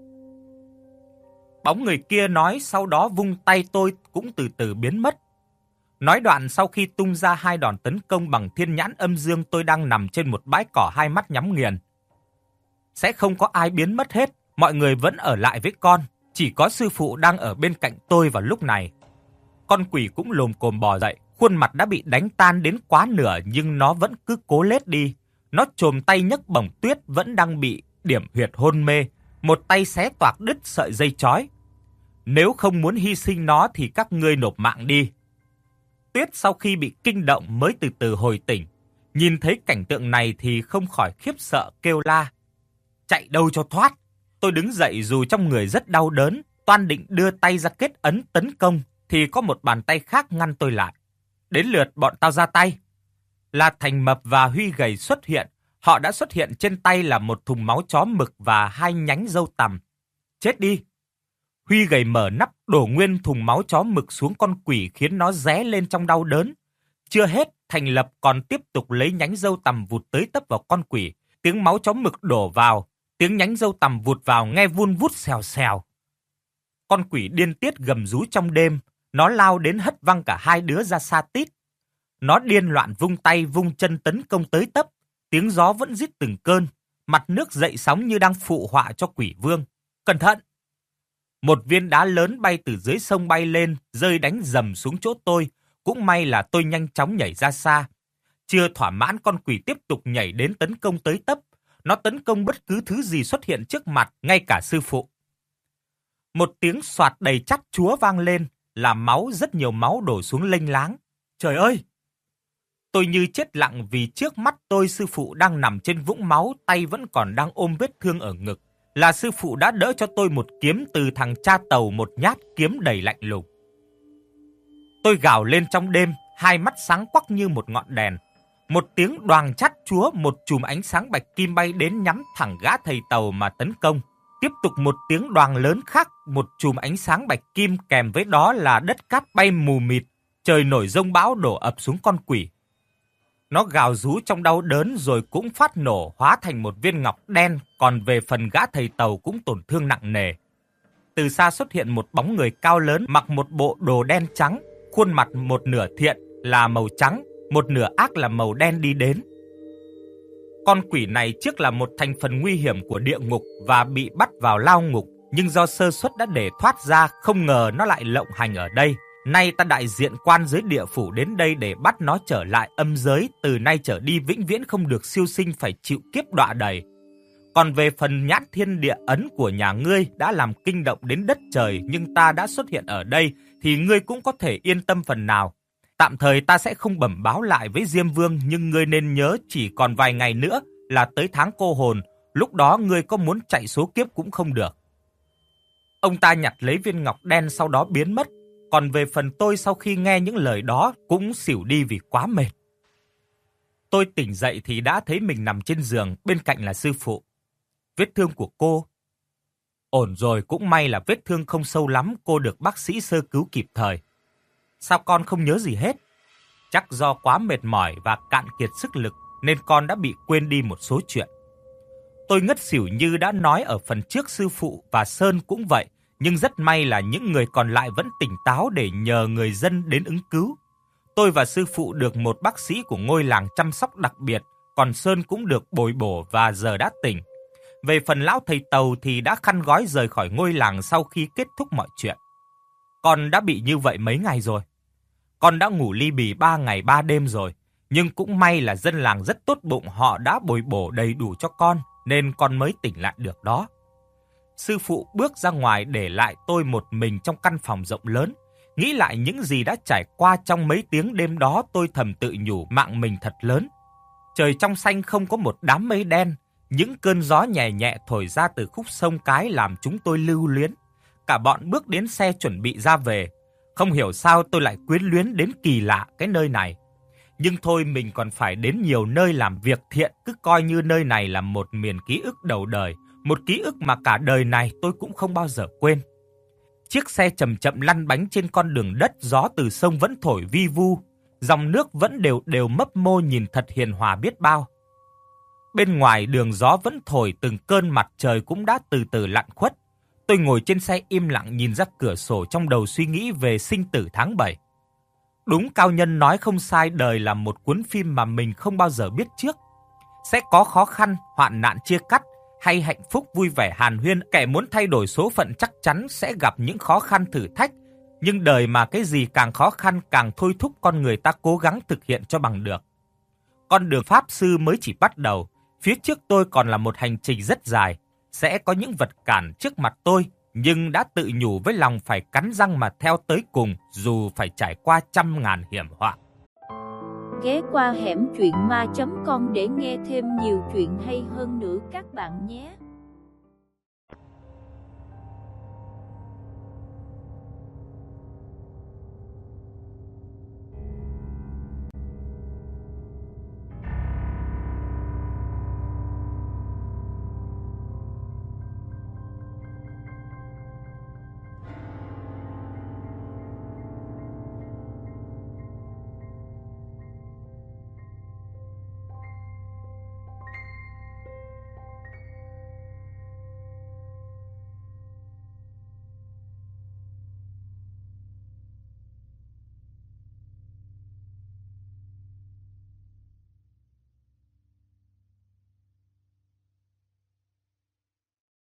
Bóng người kia nói, sau đó vung tay tôi cũng từ từ biến mất. Nói đoạn, sau khi tung ra hai đòn tấn công bằng thiên nhãn âm dương, tôi đang nằm trên một bãi cỏ hai mắt nhắm nghiền. Sẽ không có ai biến mất hết, mọi người vẫn ở lại với con. Chỉ có sư phụ đang ở bên cạnh tôi vào lúc này. Con quỷ cũng lồm cồm bò dậy, khuôn mặt đã bị đánh tan đến quá nửa nhưng nó vẫn cứ cố lết đi. Nó chồm tay nhấc bổng Tuyết vẫn đang bị điểm huyệt hôn mê, một tay xé toạc đứt sợi dây chói. Nếu không muốn hy sinh nó thì các ngươi nộp mạng đi. Tuyết sau khi bị kinh động mới từ từ hồi tỉnh. Nhìn thấy cảnh tượng này thì không khỏi khiếp sợ kêu la. Chạy đâu cho thoát. Tôi đứng dậy dù trong người rất đau đớn, toan định đưa tay ra kết ấn tấn công thì có một bàn tay khác ngăn tôi lại. Đến lượt bọn tao ra tay. Là Thành Mập và Huy Gầy xuất hiện. Họ đã xuất hiện trên tay là một thùng máu chó mực và hai nhánh dâu tằm. Chết đi. Huy Gầy mở nắp đổ nguyên thùng máu chó mực xuống con quỷ khiến nó ré lên trong đau đớn. Chưa hết, Thành Lập còn tiếp tục lấy nhánh dâu tằm vụt tới tấp vào con quỷ. Tiếng máu chó mực đổ vào, tiếng nhánh dâu tằm vụt vào nghe vun vút xèo xèo. Con quỷ điên tiết gầm rú trong đêm, nó lao đến hất văng cả hai đứa ra xa tít. Nó điên loạn vung tay vung chân tấn công tới tấp, tiếng gió vẫn rít từng cơn, mặt nước dậy sóng như đang phụ họa cho quỷ vương. Cẩn thận! Một viên đá lớn bay từ dưới sông bay lên, rơi đánh rầm xuống chỗ tôi, cũng may là tôi nhanh chóng nhảy ra xa. Chưa thỏa mãn, con quỷ tiếp tục nhảy đến tấn công tới tấp. Nó tấn công bất cứ thứ gì xuất hiện trước mặt, ngay cả sư phụ. Một tiếng xoạt đầy chát chúa vang lên, là máu, rất nhiều máu đổ xuống lênh láng. Trời ơi! Tôi như chết lặng vì trước mắt tôi sư phụ đang nằm trên vũng máu, tay vẫn còn đang ôm vết thương ở ngực. Là sư phụ đã đỡ cho tôi một kiếm từ thằng cha Tàu, một nhát kiếm đầy lạnh lùng. Tôi gào lên trong đêm, hai mắt sáng quắc như một ngọn đèn. Một tiếng đoàng chát chúa, một chùm ánh sáng bạch kim bay đến nhắm thẳng gã thầy Tàu mà tấn công. Tiếp tục một tiếng đoàng lớn khác, một chùm ánh sáng bạch kim kèm với đó là đất cát bay mù mịt, trời nổi giông bão đổ ập xuống con quỷ. Nó gào rú trong đau đớn rồi cũng phát nổ hóa thành một viên ngọc đen, còn về phần gã thầy Tàu cũng tổn thương nặng nề. Từ xa xuất hiện một bóng người cao lớn mặc một bộ đồ đen trắng, khuôn mặt một nửa thiện là màu trắng, một nửa ác là màu đen đi đến. Con quỷ này trước là một thành phần nguy hiểm của địa ngục và bị bắt vào lao ngục, nhưng do sơ suất đã để thoát ra, không ngờ nó lại lộng hành ở đây. Nay ta đại diện quan giới địa phủ đến đây để bắt nó trở lại âm giới, từ nay trở đi vĩnh viễn không được siêu sinh, phải chịu kiếp đọa đầy. Còn về phần nhãn thiên địa ấn của nhà ngươi đã làm kinh động đến đất trời, nhưng ta đã xuất hiện ở đây thì ngươi cũng có thể yên tâm phần nào. Tạm thời ta sẽ không bẩm báo lại với Diêm Vương, nhưng ngươi nên nhớ chỉ còn vài ngày nữa là tới tháng cô hồn, lúc đó ngươi có muốn chạy số kiếp cũng không được. Ông ta nhặt lấy viên ngọc đen sau đó biến mất, còn về phần tôi sau khi nghe những lời đó cũng xỉu đi vì quá mệt. Tôi tỉnh dậy thì đã thấy mình nằm trên giường, bên cạnh là sư phụ. Vết thương của cô? Ổn rồi, cũng may là vết thương không sâu lắm, cô được bác sĩ sơ cứu kịp thời. Sao con không nhớ gì hết? Chắc do quá mệt mỏi và cạn kiệt sức lực nên con đã bị quên đi một số chuyện. Tôi ngất xỉu như đã nói ở phần trước, sư phụ và Sơn cũng vậy, nhưng rất may là những người còn lại vẫn tỉnh táo để nhờ người dân đến ứng cứu. Tôi và sư phụ được một bác sĩ của ngôi làng chăm sóc đặc biệt, còn Sơn cũng được bồi bổ và giờ đã tỉnh. Về phần lão thầy Tàu thì đã khăn gói rời khỏi ngôi làng sau khi kết thúc mọi chuyện. Con đã bị như vậy mấy ngày rồi. Con đã ngủ ly bì ba ngày ba đêm rồi, nhưng cũng may là dân làng rất tốt bụng, họ đã bồi bổ đầy đủ cho con, nên con mới tỉnh lại được đó. Sư phụ bước ra ngoài để lại tôi một mình trong căn phòng rộng lớn. Nghĩ lại những gì đã trải qua trong mấy tiếng đêm đó, tôi thầm tự nhủ mạng mình thật lớn. Trời trong xanh không có một đám mây đen, những cơn gió nhẹ nhẹ thổi ra từ khúc sông Cái làm chúng tôi lưu luyến. Cả bọn bước đến xe chuẩn bị ra về. Không hiểu sao tôi lại quyến luyến đến kỳ lạ cái nơi này. Nhưng thôi, mình còn phải đến nhiều nơi làm việc thiện, cứ coi như nơi này là một miền ký ức đầu đời, một ký ức mà cả đời này tôi cũng không bao giờ quên. Chiếc xe chậm chậm lăn bánh trên con đường đất, gió từ sông vẫn thổi vi vu, dòng nước vẫn đều đều mấp mô, nhìn thật hiền hòa biết bao. Bên ngoài đường gió vẫn thổi từng cơn, mặt trời cũng đã từ từ lặn khuất. Tôi ngồi trên xe im lặng nhìn ra cửa sổ, trong đầu suy nghĩ về sinh tử tháng bảy. Đúng, cao nhân nói không sai, đời là một cuốn phim mà mình không bao giờ biết trước. Sẽ có khó khăn, hoạn nạn chia cắt, hay hạnh phúc vui vẻ hàn huyên. Kẻ muốn thay đổi số phận chắc chắn sẽ gặp những khó khăn thử thách. Nhưng đời mà cái gì càng khó khăn càng thôi thúc con người ta cố gắng thực hiện cho bằng được. Con đường Pháp Sư mới chỉ bắt đầu. Phía trước tôi còn là một hành trình rất dài. Sẽ có những vật cản trước mặt tôi, nhưng đã tự nhủ với lòng phải cắn răng mà theo tới cùng, dù phải trải qua trăm ngàn hiểm họa. Ghé qua hẻm truyện ma chấm com để nghe thêm nhiều chuyện hay hơn nữa các bạn nhé.